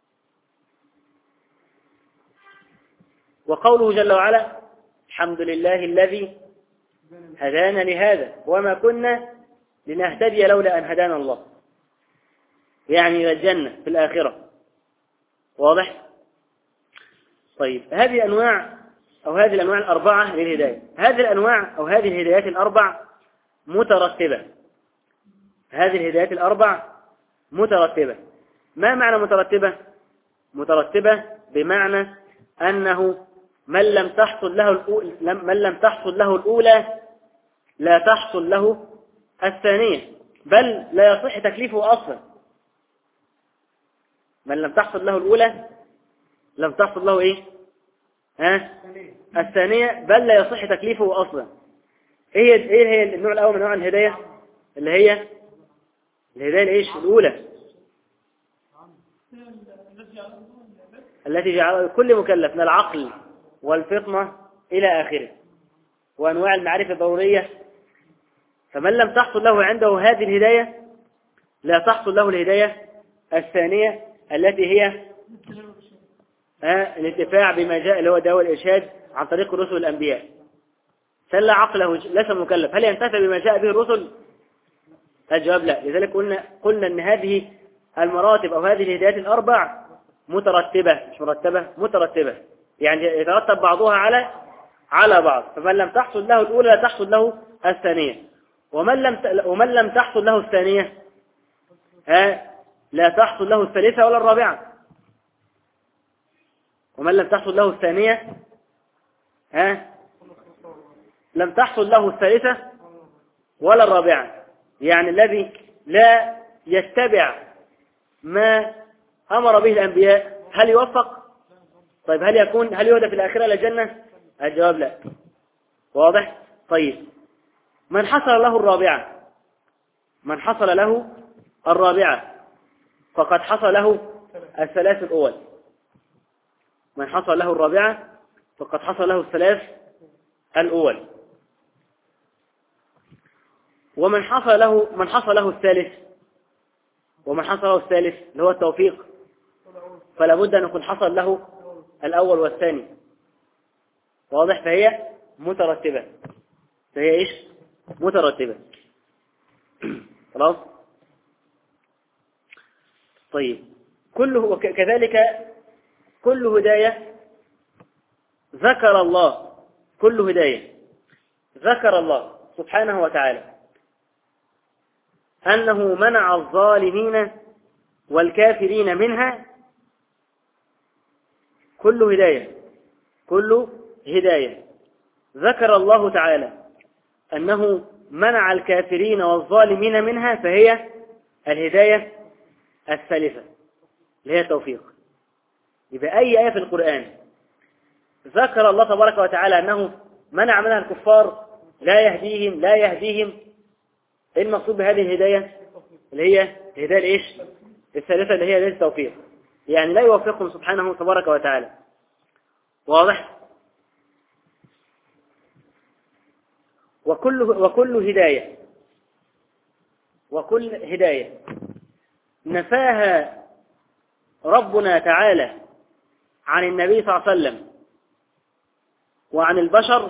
وقوله جل وعلا الحمد لله الذي هدانا لهذا وما كنا لنهتدي لولا أن هدانا الله، يعني إلى الجنة في الآخرة. واضح؟ طيب، هذه أنواع أو هذه الأنواع الأربعة للهداية. هذه الأنواع أو هذه الهدايات الأربع مترتبة. هذه الهدايات الأربع مترتبة. ما معنى مترتبة؟ مترتبة بمعنى أنه من لم تحصل له الأولى من لم تحصل له الأولى لا تحصل له الثانية، بل لا يصح تكليفه أصلا. من لم تحصل له الأولى لم تحصل له إيه؟ ها؟ الثانية، بل لا يصح تكليفه أصلا. إيه إيه هي النوع الأول من أنواع الهداية؟ اللي هي الهداية الإيش؟ الأولى التي جعلها كل مكلف من العقل والفطنة إلى آخره وأنواع المعارف الضرورية. فمن لم تحصل له عنده هذه الهداية لا تحصل له الهداية الثانية التي هي الانتفاع بما جاء اللي هو دواء الإرشاد عن طريق الرسل الأنبياء. فلا عقله ليس مكلف، هل ينتفع بما جاء به الرسل؟ الجواب لا. لذلك قلنا قلنا أن هذه المراتب أو هذه الهدايات الأربع مترتبة، مش مرتبة، مترتبة، يعني يترتب بعضها على على بعض. فمن لم تحصل له الأولى لا تحصل له الثانية، ومن لم ومن لم تحصل له الثانية ها لا تحصل له الثالثة ولا الرابعة. ومن لم تحصل له الثانية ها لم تحصل له الثالثة ولا الرابعة. يعني الذي لا يتبع ما أمر به الأنبياء هل يوفق؟ طيب، هل يكون هل يهدى في الآخرة إلى الجنة؟ الجواب لا. واضح؟ طيب، من حصل له الرابعة من حصل له الرابعة فقد حصل له الثلاث الأول. من حصل له الرابعة فقد حصل له الثلاث الأول. ومن حصل له من حصل له الثالث ومن حصل له الثالث اللي هو التوفيق فلا بد أن يكون حصل له الأول والثاني. واضح؟ فهي مترتبة. فهي إيش؟ مترتبة. خلاص؟ طيب، كله وكذلك كل هداية ذكر الله كل هداية ذكر الله سبحانه وتعالى أنه منع الظالمين والكافرين منها. كل هداية كل هداية ذكر الله تعالى أنه منع الكافرين والظالمين منها، فهي الهداية الثالثة اللي هي التوفيق. يبقى أي آية في القرآن ذكر الله تبارك وتعالى أنه منع منها الكفار لا يهديهم لا يهديهم إيه المقصود بهذه الهداية؟ اللي هي الهداية الإيش؟ الثالثة اللي هي التوفيق، يعني لا يوفقهم سبحانه تبارك وتعالى. واضح؟ وكل وكل هداية وكل هداية نفاها ربنا تعالى عن النبي صلى الله عليه وسلم وعن البشر.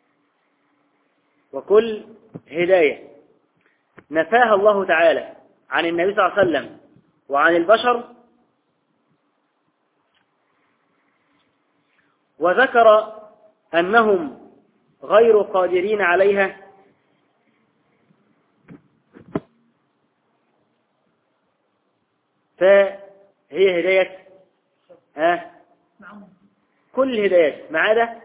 وكل هداية نفاها الله تعالى عن النبي صلى الله عليه وسلم وعن البشر وذكر أنهم غير قادرين عليها، فهي هداية ها كل الهدايات ما عدا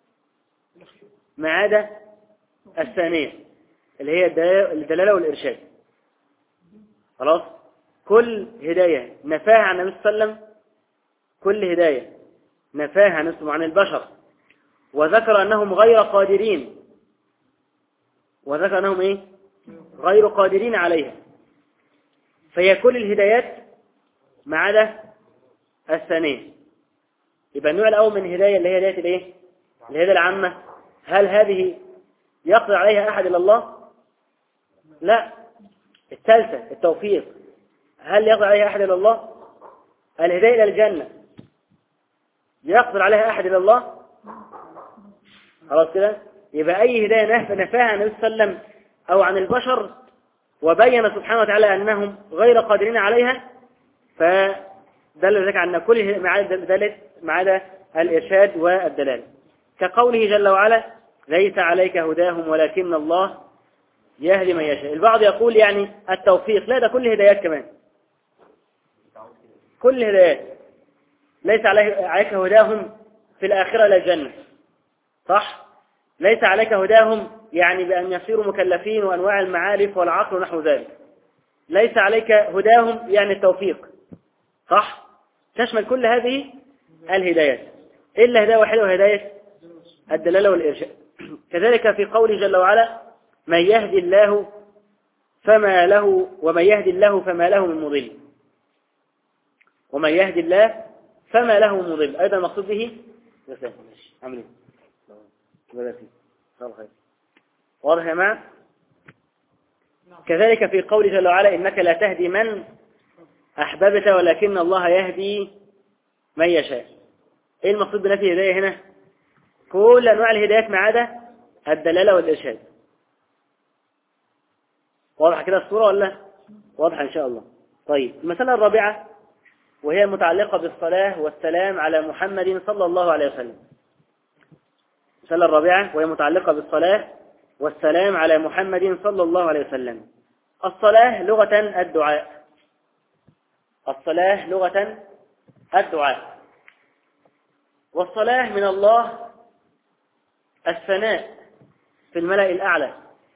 ما عدا الثانية اللي هي الدلالة والإرشاد. خلاص، كل هداية نفاها عن النبي صلى الله عليه وسلم، كل هداية نفاها عن عن البشر، وذكر أنهم غير قادرين، وذكر أنهم إيه؟ غير قادرين عليها، فهي كل الهدايات ما عدا الثانية. يبقى النوع الأول من الهداية اللي هي هداية الإيه؟ الهداية العامة، هل هذه يقدر عليها أحد إلا الله؟ لا. الثالثة التوفيق، هل يقدر عليها أحد إلا الله؟ الهداية إلى الجنة يقدر عليها أحد إلا الله؟ خلاص كده. يبقى أي هداية نفاها عن النبي صلى الله عليه وسلم أو عن البشر وبين سبحانه وتعالى أنهم غير قادرين عليها، فدل ذلك أن كل ما عدا الإرشاد والدلالة، كقوله جل وعلا ليس عليك هداهم ولكن الله يهدي من يشاء. البعض يقول يعني التوفيق، لا، ده كل هدايات كمان، كل هدايات. ليس عليك هداهم في الآخرة إلى الجنة، صح؟ ليس عليك هداهم يعني بأن يصيروا مكلفين وأنواع المعارف والعقل ونحو ذلك. ليس عليك هداهم يعني التوفيق، صح؟ تشمل كل هذه الهدايات إلا هداية واحدة وهداية الدلالة والإرشاد. كذلك في قوله جل وعلا من يهدي الله فما له ومن يهدي الله فما له من مضل، ومن يهدي الله فما له من مضل، أيضا المقصود به عملي واضح يا جماعة. كذلك في قوله جل وعلا إنك لا تهدي من أحببت ولكن الله يهدي من يشاء. إيه المقصود بنفي الهداية هنا؟ كل أنواع الهدايات ما عدا الدلالة والإرشاد. واضح كده الصورة ولا واضحة إن شاء الله؟ طيب، المسألة الرابعة وهي المتعلقة بالصلاة والسلام على محمد صلى الله عليه وسلم. المسألة الرابعة وهي متعلقة بالصلاة والسلام على محمد صلى الله عليه وسلم. الصلاة لغة الدعاء، الصلاة لغة الدعاء، والصلاة من الله الثناء في الملأ الأعلى.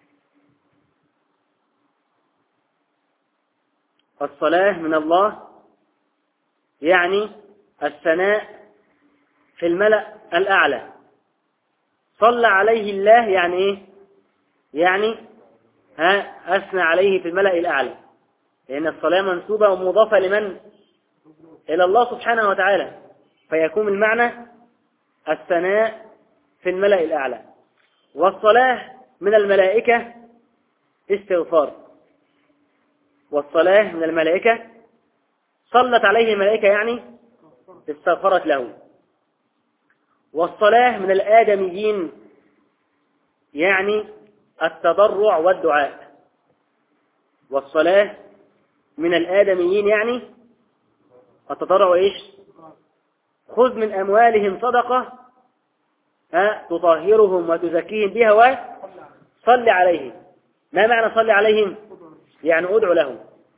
الصلاة من الله يعني الثناء في الملأ الأعلى. صلى عليه الله يعني إيه؟ يعني ها أثنى عليه في الملأ الأعلى، لأن الصلاة منسوبة ومضافة لمن؟ إلى الله سبحانه وتعالى، فيكون المعنى الثناء في الملأ الأعلى. والصلاة من الملائكة استغفار، والصلاة من الملائكة صلت عليه الملائكة يعني استغفرت له. والصلاة من الآدميين يعني التضرع والدعاء، والصلاة من الآدميين يعني التضرع وإيش؟ خذ من أموالهم صدقة ها تطهرهم وتزكيهم بها وصل عليهم. ما معنى صل عليهم؟ يعني أدعو لهم،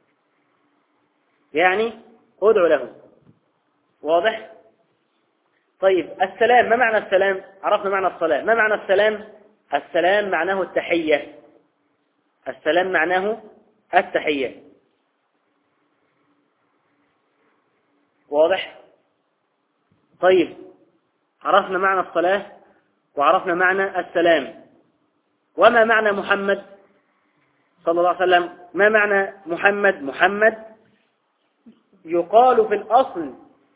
يعني أدعو لهم. واضح؟ طيب، السلام، ما معنى السلام؟ عرفنا معنى الصلاة، ما معنى السلام؟ السلام معناه التحية، السلام معناه التحية. واضح؟ طيب، عرفنا معنى الصلاة وعرفنا معنى السلام. وما معنى محمد صلى الله عليه وسلم؟ ما معنى محمد؟ محمد يقال في الأصل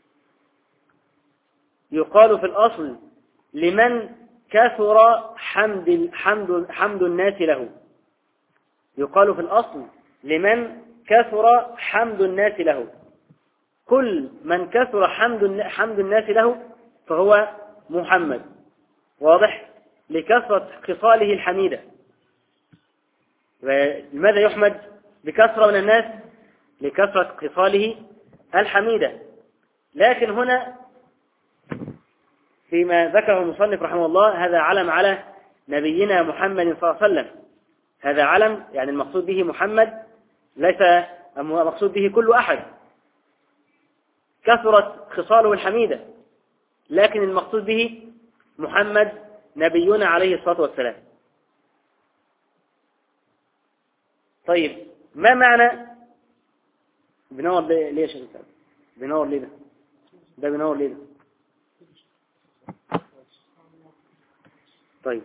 يقال في الأصل لمن كثر حمد حمد حمد الناس له. يقال في الأصل لمن كثر حمد الناس له. كل من كثر حمد حمد الناس له فهو محمد. واضح؟ لكثرة خصاله الحميدة. لماذا يحمد بكثرة من الناس؟ لكثرة خصاله الحميدة. لكن هنا فيما ذكره المصنف رحمه الله هذا علم على نبينا محمد صلى الله عليه وسلم. هذا علم يعني المقصود به محمد، ليس المقصود به كل أحد، كثرت خصاله الحميدة، لكن المقصود به محمد نبينا عليه الصلاة والسلام. طيب ما معنى بنور ليه يا شيخ؟ بنور ليه ده؟ ده بنور ليه ده؟ طيب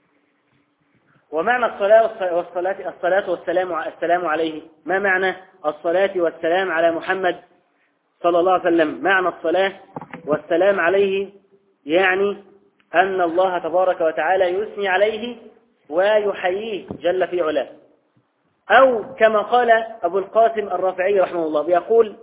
ومعنى الصلاة والصلاة الصلاة والسلام السلام عليه، ما معنى الصلاة والسلام على محمد صلى الله عليه وسلم؟ معنى الصلاة والسلام عليه يعني أن الله تبارك وتعالى يثني عليه ويحييه جل في علاه، أو كما قال أبو القاسم الرافعي رحمه الله بيقول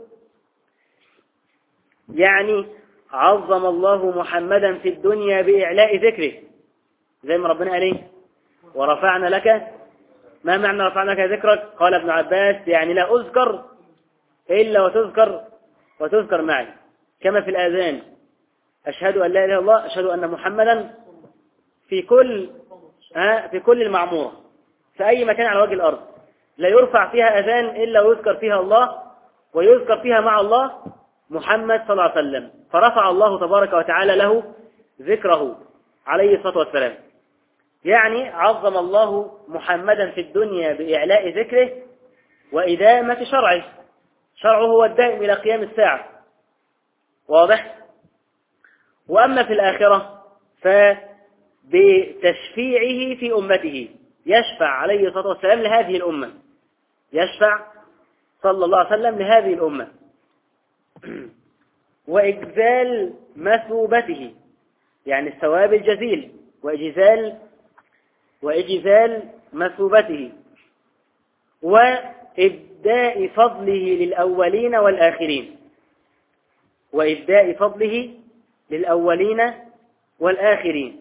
يعني عظم الله محمدا في الدنيا بإعلاء ذكره، زي ما ربنا قال ايه ورفعنا لك. ما معنى رفعنا لك ذكرك؟ قال ابن عباس يعني لا أذكر إلا وتذكر وتذكر معي، كما في الآذان أشهد أن لا إله إلا الله، أشهد أن محمدا في كل ها في كل المعمورة، في أي مكان على وجه الأرض لا يرفع فيها أذان إلا ويذكر فيها الله، ويذكر فيها مع الله محمد صلى الله عليه وسلم، فرفع الله تبارك وتعالى له ذكره عليه الصلاة والسلام. يعني عظم الله محمدا في الدنيا بإعلاء ذكره وإدامة شرعه، شرعه هو الدائم إلى قيام الساعة، واضح؟ وأما في الآخرة فبتشفيعه في أمته، يشفع عليه الصلاة والسلام لهذه الأمة، يشفع صلى الله عليه وسلم لهذه الأمة، وإجزال مثوبته يعني الثواب الجزيل، وإجزال وإجزال مثوبته، وإبداء فضله للأولين والآخرين، وإبداء فضله للأولين والآخرين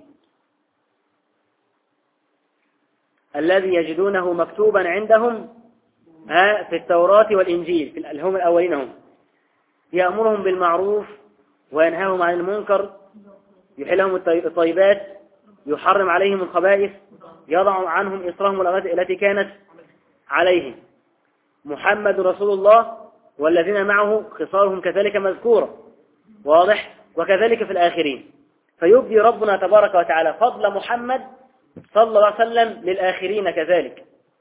الذي يجدونه مكتوبا عندهم في التوراة والإنجيل، اللي هم الأولين هم، يأمرهم بالمعروف وينهاهم عن المنكر، يحلهم الطيبات، يحرم عليهم الخبائث، يضع عنهم إصرهم والأغلال التي كانت عليهم. محمد رسول الله والذين معه خصالهم كذلك مذكورة، واضح؟ وكذلك في الآخرين، فيبدي ربنا تبارك وتعالى فضل محمد صلى الله عليه وسلم للآخرين كذلك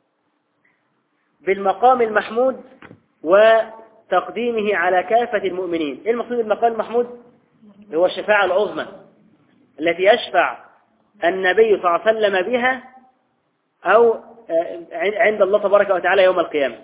بالمقام المحمود وتقديمه على كافة المؤمنين. إيه المقصود بالمقام المحمود؟ هو الشفاعة العظمى التي يشفع النبي صلى الله عليه وسلم بها أو عند الله تبارك وتعالى يوم القيامة،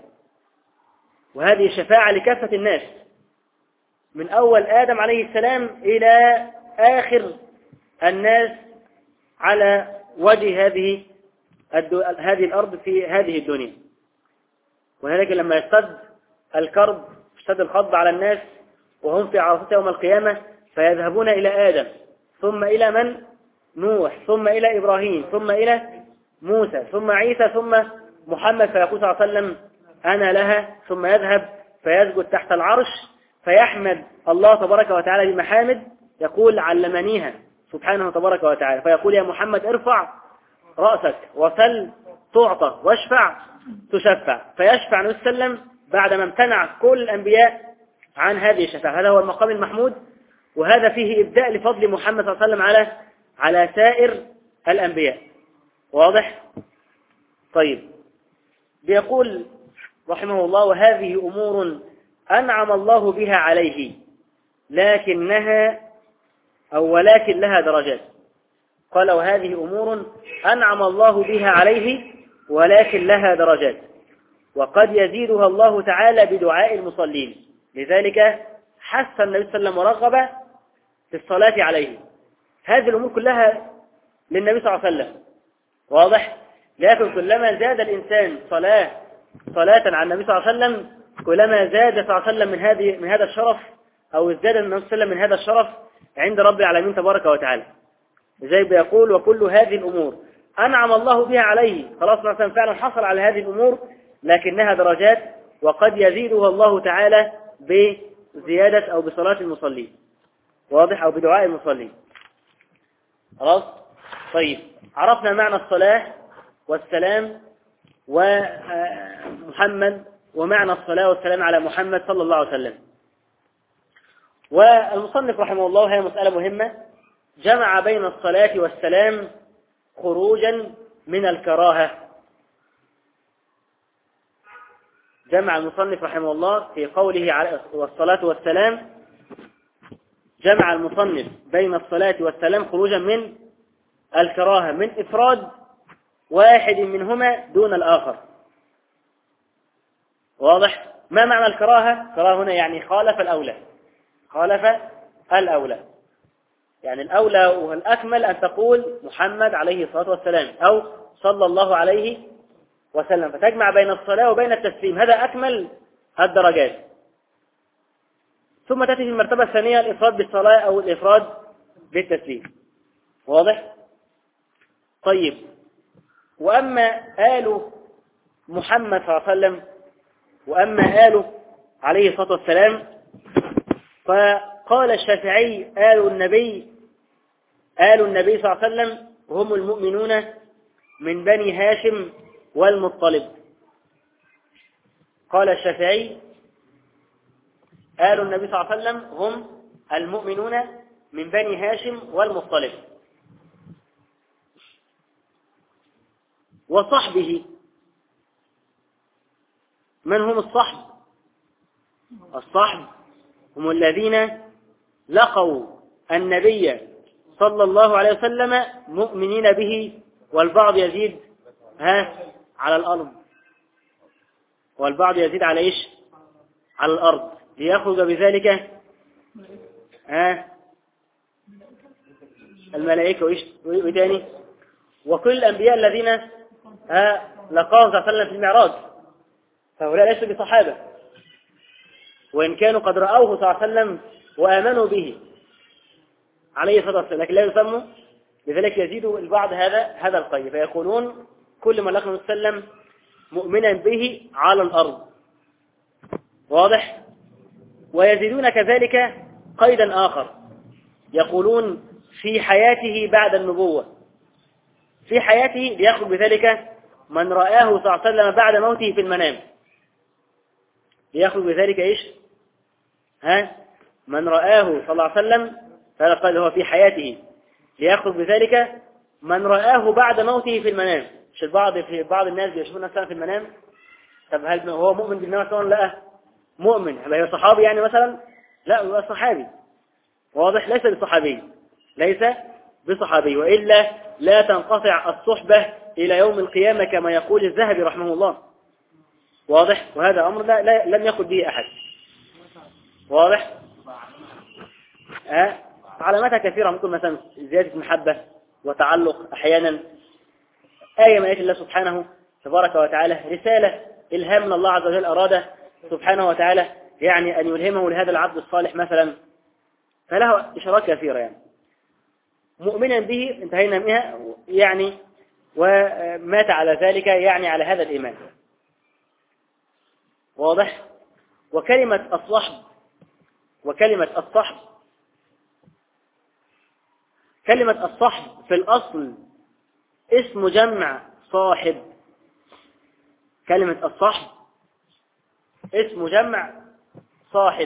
وهذه الشفاعة لكافة الناس من أول آدم عليه السلام إلى آخر الناس على وجه هذه هذه الأرض في هذه الدنيا. وهناك لما يشتد الكرب يشتد الخض على الناس وهم في عرصات يوم القيامة فيذهبون إلى آدم، ثم إلى من؟ نوح، ثم إلى إبراهيم، ثم إلى موسى، ثم عيسى، ثم محمد، فيقول صلى الله عليه وسلم أنا لها، ثم يذهب فيسجد تحت العرش فيحمد الله تبارك وتعالى بمحامد يقول علمنيها سبحانه تبارك وتعالى، فيقول يا محمد ارفع رأسك وسل تعطى واشفع تشفع، فيشفع النبي صلى الله عليه وسلم بعدما امتنع كل الأنبياء عن هذه الشفاعة. هذا هو المقام المحمود، وهذا فيه إبداء لفضل محمد صلى الله عليه وسلم على على سائر الأنبياء، واضح؟ طيب بيقول رحمه الله وهذه أمور أنعم الله بها عليه لكنها أو ولكن لها درجات. قال وهذه أمور أنعم الله بها عليه ولكن لها درجات، وقد يزيدها الله تعالى بدعاء المصلين، لذلك حث النبي صلى الله عليه وسلم ورغب في الصلاة عليه. هذه الأمور كلها للنبي صلى الله عليه وسلم، واضح؟ لكن كلما زاد الإنسان صلاة صلاة على النبي صلى الله عليه وسلم كلما زاد صلى الله عليه وسلم من هذه من هذا الشرف، أو ازداد النبي صلى الله عليه وسلم من هذا الشرف عند رب العالمين تبارك وتعالى. زي بيقول وكل هذه الأمور أنعم الله بها عليه، خلاص مثلا فعلا حصل على هذه الأمور لكنها درجات، وقد يزيدها الله تعالى بزيادة أو بصلاة المصلين، واضح؟ أو بدعاء المصلين. خلاص. طيب عرفنا معنى الصلاة والسلام ومحمد ومعنى الصلاة والسلام على محمد صلى الله عليه وسلم. والمصنف رحمه الله، هي مسألة مهمة، جمع بين الصلاة والسلام خروجا من الكراهة. جمع المصنف رحمه الله في قوله على والصلاة والسلام، جمع المصنف بين الصلاة والسلام خروجا من الكراهة، من إفراد واحد منهما دون الآخر. واضح؟ ما معنى الكراهة؟ كراهة هنا يعني خالف الأولى، خالف الأولى، يعني الأولى والأكمل أن تقول محمد عليه الصلاة والسلام أو صلى الله عليه وسلم، فتجمع بين الصلاة وبين التسليم، هذا أكمل الدرجات. ثم تأتي في المرتبة الثانية الإفراد بالصلاة أو الإفراد بالتسليم. واضح؟ طيب، وأما آل محمد صلى الله عليه وسلم وأما آل عليه الصلاة والسلام، فقال الشافعي آل النبي آل النبي صلى الله عليه وسلم هم المؤمنون من بني هاشم والمطلب. قال الشافعي آل النبي صلى الله عليه وسلم هم المؤمنون من بني هاشم والمطلب. وصحبه، من هم الصحب؟ الصحب هم الذين لقوا النبي صلى الله عليه وسلم مؤمنين به، والبعض يزيد ها على الأرض، والبعض يزيد على إيش؟ على الأرض، ليخرج بذلك ها الملائكة وإيش وإيه، وكل الأنبياء الذين ها لقاهم صلى الله عليه وسلم في المعراج، فهؤلاء ليسوا بصحابة، وإن كانوا قد رأوه صلى الله عليه وسلم وآمنوا به عليه الصلاة والسلام، لكن لا يسموا، لذلك يزيد البعض هذا هذا القيد، فيقولون كل من لقى النبي صلى الله عليه وسلم مؤمنا به على الأرض. واضح؟ ويزيدون كذلك قيدا آخر، يقولون في حياته بعد النبوة، في حياته ليخرج بذلك من رآه صلى الله عليه وسلم بعد موته في المنام، ليخرج بذلك إيش؟ ها من رآه صلى الله عليه وسلم، فهذا قال هو في حياته، ليخرج بذلك من رآه بعد موته في المنام. مش البعض في بعض الناس بيشوفون نفسهم في المنام، طب هل هو مؤمن بالنبي صلى الله عليه وسلم؟ لا مؤمن، هل هو صحابي يعني مثلا؟ لا، هو صحابي. واضح؟ ليس بصحابي، ليس بصحابي، وإلا لا تنقطع الصحبة إلى يوم القيامة كما يقول الذهبي رحمه الله. واضح؟ وهذا أمر لا, لا لم يقل به أحد. واضح؟ أه؟ علاماتها كثيرة، ممكن مثلا زيادة محبة وتعلق أحيانا، آية من آيات الله سبحانه تبارك وتعالى، رسالة إلهام من الله عز وجل أراد سبحانه وتعالى يعني أن يلهمه لهذا العبد الصالح مثلا، فله إشارات كثيرة يعني. مؤمنا به انتهينا منها يعني، ومات على ذلك يعني على هذا الإيمان. واضح؟ وكلمة الصحب، وكلمة الصحب كلمة الصحب في الأصل اسم جمع صاحب. كلمة الصحب اسم جمع صاحب،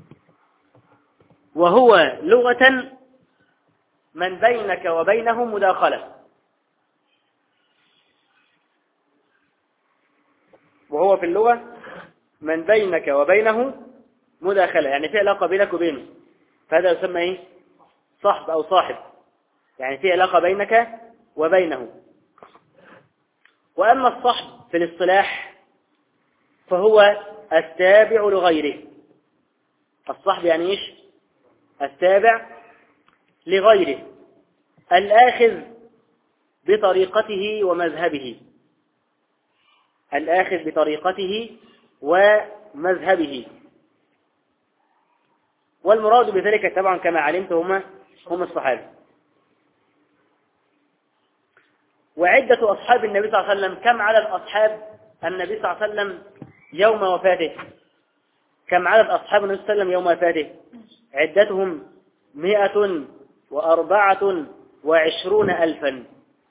وهو لغة من بينك وبينه مداخلة، وهو في اللغة من بينك وبينه مداخلة، يعني في علاقة بينك وبينه، فهذا يسمى ايه؟ صحب أو صاحب، يعني في علاقة بينك وبينه. وأما الصحب في الاصطلاح فهو التابع لغيره. الصحب يعني ايش؟ التابع لغيره، الآخذ بطريقته ومذهبه، الآخذ بطريقته ومذهبه. والمراد بذلك طبعا كما علمت هم هم الصحابة. وعدة أصحاب النبي صلى الله عليه وسلم، كم عدد أصحاب النبي صلى الله عليه وسلم يوم وفاته؟ كم عدد أصحاب النبي صلى الله عليه وسلم يوم وفاته؟ عدتهم مئة وأربعة وعشرون ألفا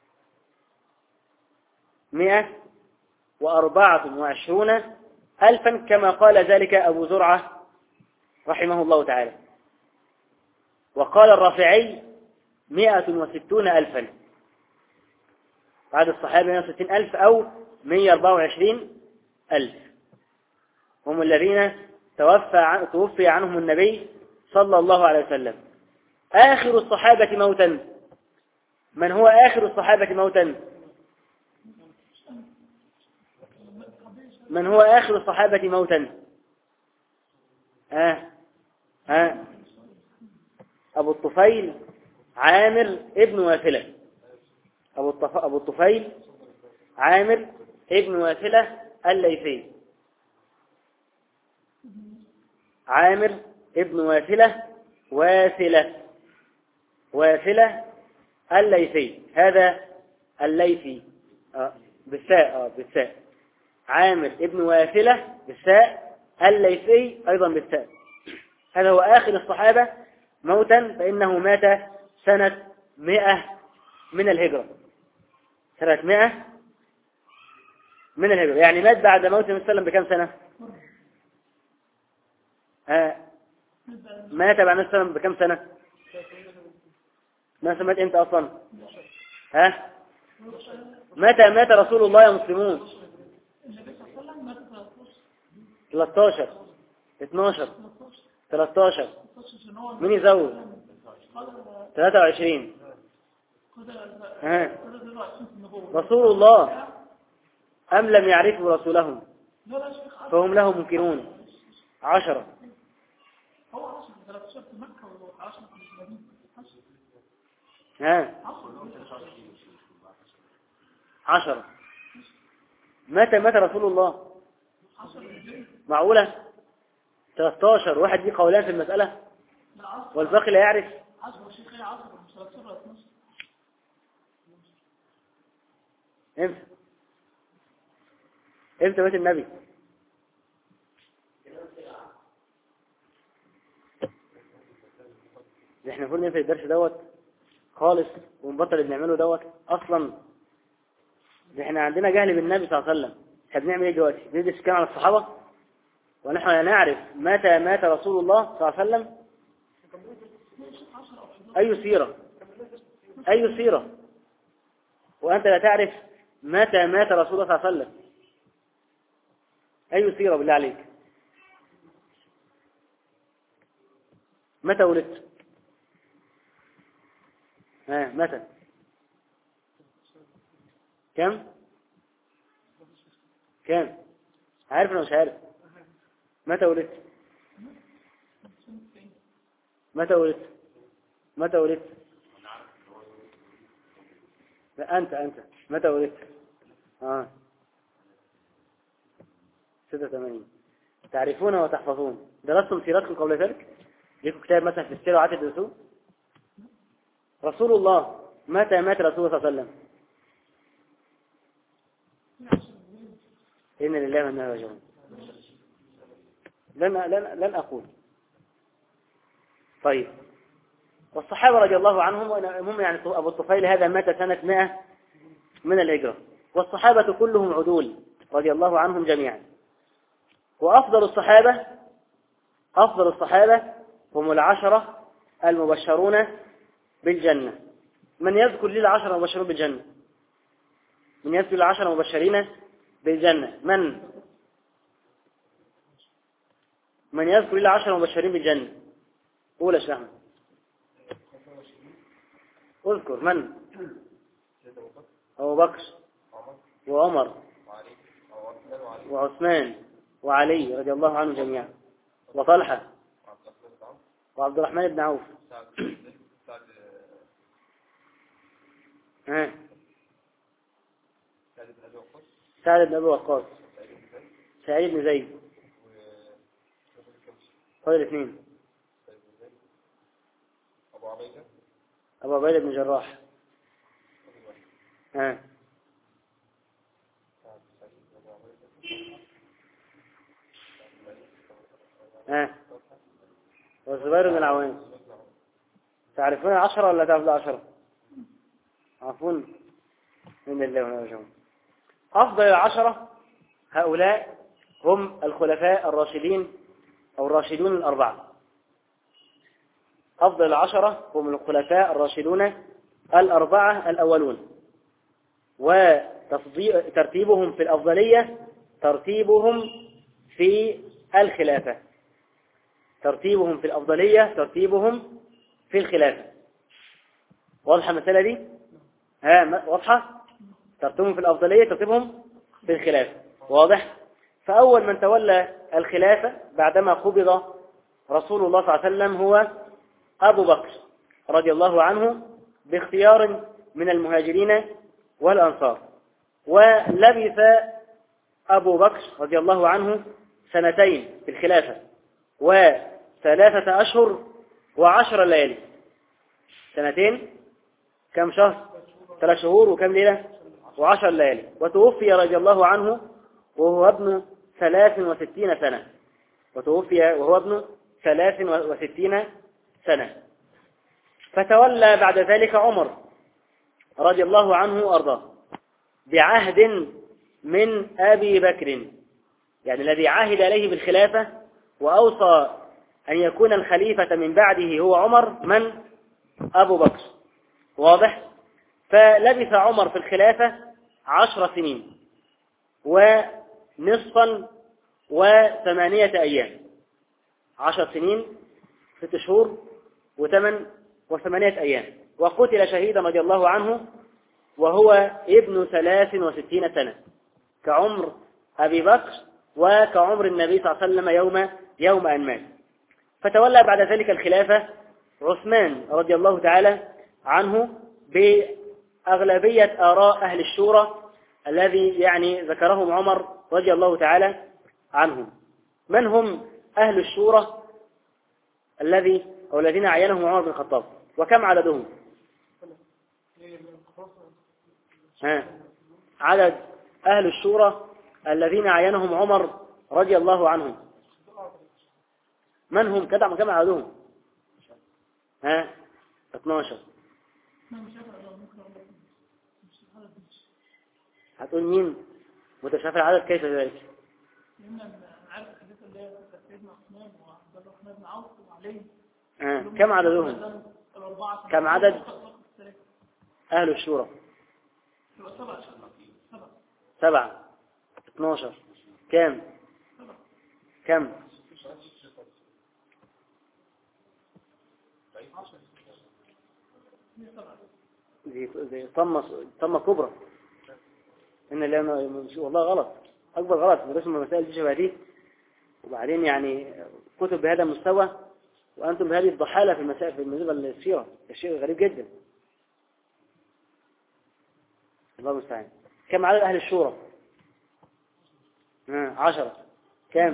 مئة وأربعة وعشرون ألفا كما قال ذلك أبو زرعة رحمه الله تعالى. وقال الرافعي مئة وستون ألفا، بعد الصحابة مئة وستين ألف أو مئة وأربعة وعشرين ألف هم الذين توفى توفي عنهم النبي صلى الله عليه وسلم. آخر الصحابة موتا، من هو آخر الصحابة موتا؟ من هو آخر الصحابة موتا؟ ها ها أبو الطفيل عامر ابن واثلة. أبو الطف... أبو الطفيل عامر ابن واثلة الليثي. عامر ابن واثلة واثلة واثلة الليثي، هذا الليثي آه. بالساء آه. بالساء عامر ابن واثلة بالساء الليثي أيضا بالساء. هذا هو آخر الصحابة موتا، فإنه مات سنة مئة من الهجرة، سنة مئة من الهجرة، يعني مات بعد موت النبي صلى الله عليه وسلم بكم سنة؟ آه. مات بعد النبي صلى الله عليه وسلم بكم سنة؟ ما مات امتى أصلا؟ ها؟ متى مات رسول الله يا مسلمون؟ ثلاثة عشر اثنا عشر ثلاثة عشر مين يزود؟ ثلاثة وعشرين. ها؟ رسول الله أم لم يعرفوا رسولهم فهم له منكرون. عشرة ها عشرة متى مات رسول الله؟ معقولة؟ ثلاثة عشر واحد دي قولان في المسألة والباقي لا يعرف. امتى امتى مات النبي؟ احنا المفروض ننفذ الدرس دوت خالص ونبطل اللي بنعمله دوت اصلا. احنا عندنا جهل بالنبي صلى الله عليه وسلم. احنا بنعمل ايه دلوقتي؟ بندرس كلام عن الصحابه ونحن لا نعرف متى مات رسول الله صلى الله عليه وسلم. اي سيره اي سيره وانت لا تعرف متى مات رسول الله صلى الله عليه وسلم؟ اي سيره بالله عليك؟ متى ولدت؟ ها متى؟ كم؟ كم؟ عارف ولا مش عارف؟ متى ولدت؟ متى ولدت؟ متى ولدت؟ لا أنت أنت متى ولدت؟ آه ستة وثمانين. تعرفون وتحفظون. درستم سيرتكم قبل ذلك؟ ليكم كتاب مثلا في السيرة وعادة الرسول؟ رسول الله متى مات رسول الله صلى الله عليه وسلم؟ إن لله وإنا إليه راجعون. لن لن لن أقول. طيب، والصحابة رضي الله عنهم هم يعني أبو الطفيل هذا مات سنة مئة من الهجرة، والصحابة كلهم عدول رضي الله عنهم جميعا. وأفضل الصحابة أفضل الصحابة هم العشرة المبشرون بالجنة. من يذكر لي العشرة المبشرون بالجنة؟ من يذكر العشرة المبشرين بالجنة؟ من من يذكر لي العشرة المبشرين بالجنة؟ قول يا شيخ أحمد، اذكر. من؟ أبو بكر وعمر وعثمان وعلي رضي الله عنهم جميعا، وطلحة وعبد الرحمن بن عوف. ها سعد بن أبي وقاص، سعيد بن زيد، فاضل اثنين. أبو عبيدة بن جراح. ها ها والزبير بن العوام. تعرفون العشرة ولا تعرفون العشرة؟ عفوا من الله ونرجعون. أفضل العشرة هؤلاء هم الخلفاء الراشدين أو الراشدون الأربعة. أفضل العشرة هم الخلفاء الراشدون الأربعة الأولون، وترتيبهم في الأفضلية ترتيبهم في الخلافة. ترتيبهم في الأفضلية ترتيبهم في الخلافة. واضحة المسألة دي؟ ها واضحة؟ ترتيبهم في الأفضلية ترتيبهم في الخلافة. واضح؟ فأول من تولى الخلافة بعدما قبض رسول الله صلى الله عليه وسلم هو أبو بكر رضي الله عنه باختيار من المهاجرين والأنصار. ولبث أبو بكر رضي الله عنه سنتين في الخلافة وثلاثة أشهر وعشر ليالي. سنتين كم شهر؟ ثلاث شهور وكم ليلة؟ وعشر ليالي. وتوفي رضي الله عنه وهو ابن ثلاث وستين سنة. وتوفي وهو ابن ثلاث وستين سنة. فتولى بعد ذلك عمر رضي الله عنه وأرضاه بعهد من أبي بكر، يعني الذي عهد عليه بالخلافة وأوصى أن يكون الخليفة من بعده هو عمر من؟ أبو بكر. واضح؟ فلبث عمر في الخلافة عشر سنين ونصفا وثمانية أيام. عشر سنين ست شهور وثمان وثمانية أيام. وقتل شهيدا رضي الله عنه وهو ابن ثلاث وستين سنة كعمر أبي بكر وكعمر النبي صلى الله عليه وسلم يوم يوم أن مات. فتولى بعد ذلك الخلافة عثمان رضي الله تعالى عنه بأغلبية آراء أهل الشورى الذي يعني ذكرهم عمر رضي الله تعالى عنهم. من هم أهل الشورى الذي أو الذين عينهم عمر بن الخطاب وكم عددهم؟ ها. عدد أهل الشورى الذين عينهم عمر رضي الله عنهم من هم؟ كدع كم عددهم؟ ها اثناشر. هتقول مين متشافى العدد؟ كيف ذلك؟ آه. كم عددهم؟ كم عدد أهل الشورى؟ سبعة. اثناشر. كم كم زي طمة طمة كبرى. إن اللي والله غلط، أكبر غلط. ندرسوا مسائل دي شبه دي وبعدين يعني كتب بهذا المستوى وأنتم بهذه الضحالة في المسائل في المنزل السيرة. الشيء غريب جدا. الله المستعان. كم عدد أهل الشورى؟ آه. عشرة. كم؟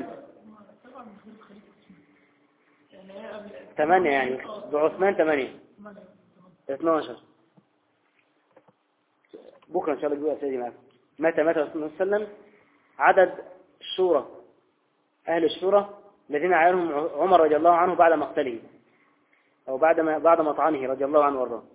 ثمانية يعني بعثمان ثمانية. اثناشر. بكرة إن شاء الله جوا سيدي معكم. متى مات رسول الله صلى الله عليه وسلم؟ عدد الشورى أهل الشورى الذين عينهم عمر رضي الله عنه بعد مقتله أو بعد ما بعد مطعنه رضي الله عنه وارضاه.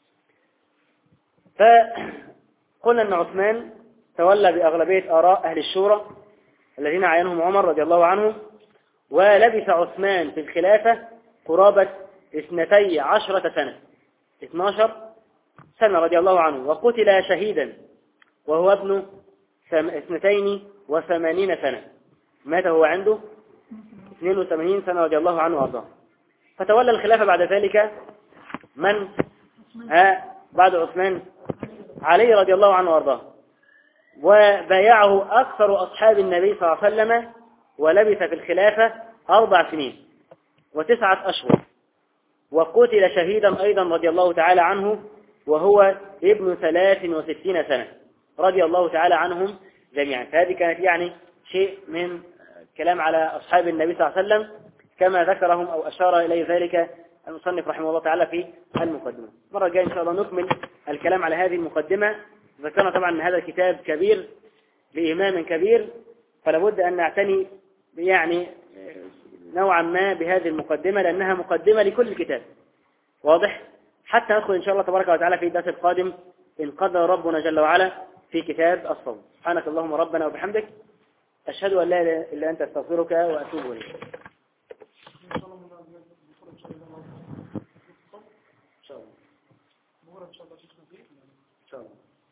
فقلنا أن عثمان تولى بأغلبية آراء أهل الشورى الذين عينهم عمر رضي الله عنه. ولبث عثمان في الخلافة قرابة اثنتي عشرة سنة اثناشر سنة رضي الله عنه. وقتل شهيدا وهو ابن اثنتين وثمانين سنة. مات هو عنده اثنين وثمانين سنة رضي الله عنه وارضاه. فتولى الخلافة بعد ذلك من؟ ها بعد عثمان؟ علي رضي الله عنه وارضاه. وبايعه أكثر أصحاب النبي صلى الله عليه وسلم. ولبث في الخلافة أربع سنين وتسعة أشهر. وقتل شهيدا أيضا رضي الله تعالى عنه وهو ابن ثلاث وستين سنة رضي الله تعالى عنهم جميعا. فهذه كانت يعني شيء من كلام على أصحاب النبي صلى الله عليه وسلم كما ذكرهم أو أشار إليه ذلك المصنف رحمه الله تعالى في المقدمة. مرة جاية إن شاء الله نكمل الكلام على هذه المقدمة. ذكرنا طبعا أن هذا الكتاب كبير بإمام كبير، فلا بد أن نعتني يعني نوعا ما بهذه المقدمة لأنها مقدمة لكل كتاب. واضح؟ حتى ندخل إن شاء الله تبارك وتعالى في الدرس القادم إن قدر ربنا جل وعلا في كتاب الصوم. سبحانك اللهم ربنا وبحمدك، أشهد أن لا إله إلا أنت، أستغفرك وأتوب إليك. إن شاء الله من بكرة إن شاء الله إن شاء الله. بكرة إن شاء الله شيخنا فيه إن شاء الله.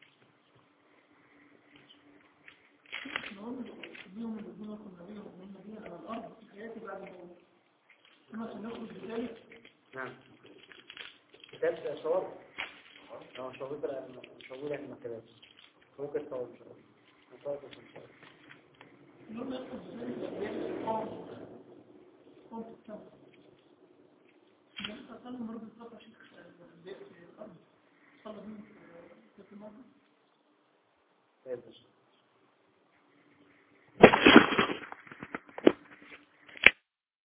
نقول اليوم الذين يكون النبي والنبي على الأرض في حياتي بعد الموت كما سنخرج بذلك. نعم. كتاب صور. اه مش موجود مش موجود في المكتبات. ممكن صور إن شاء الله. نصور بس إن شاء الله. اليوم يخرج بذلك الأبيات قام قام في السماء. لما أصلا مرض الصفحة شيخ الأبيات في الأرض صلى بهم في المرض.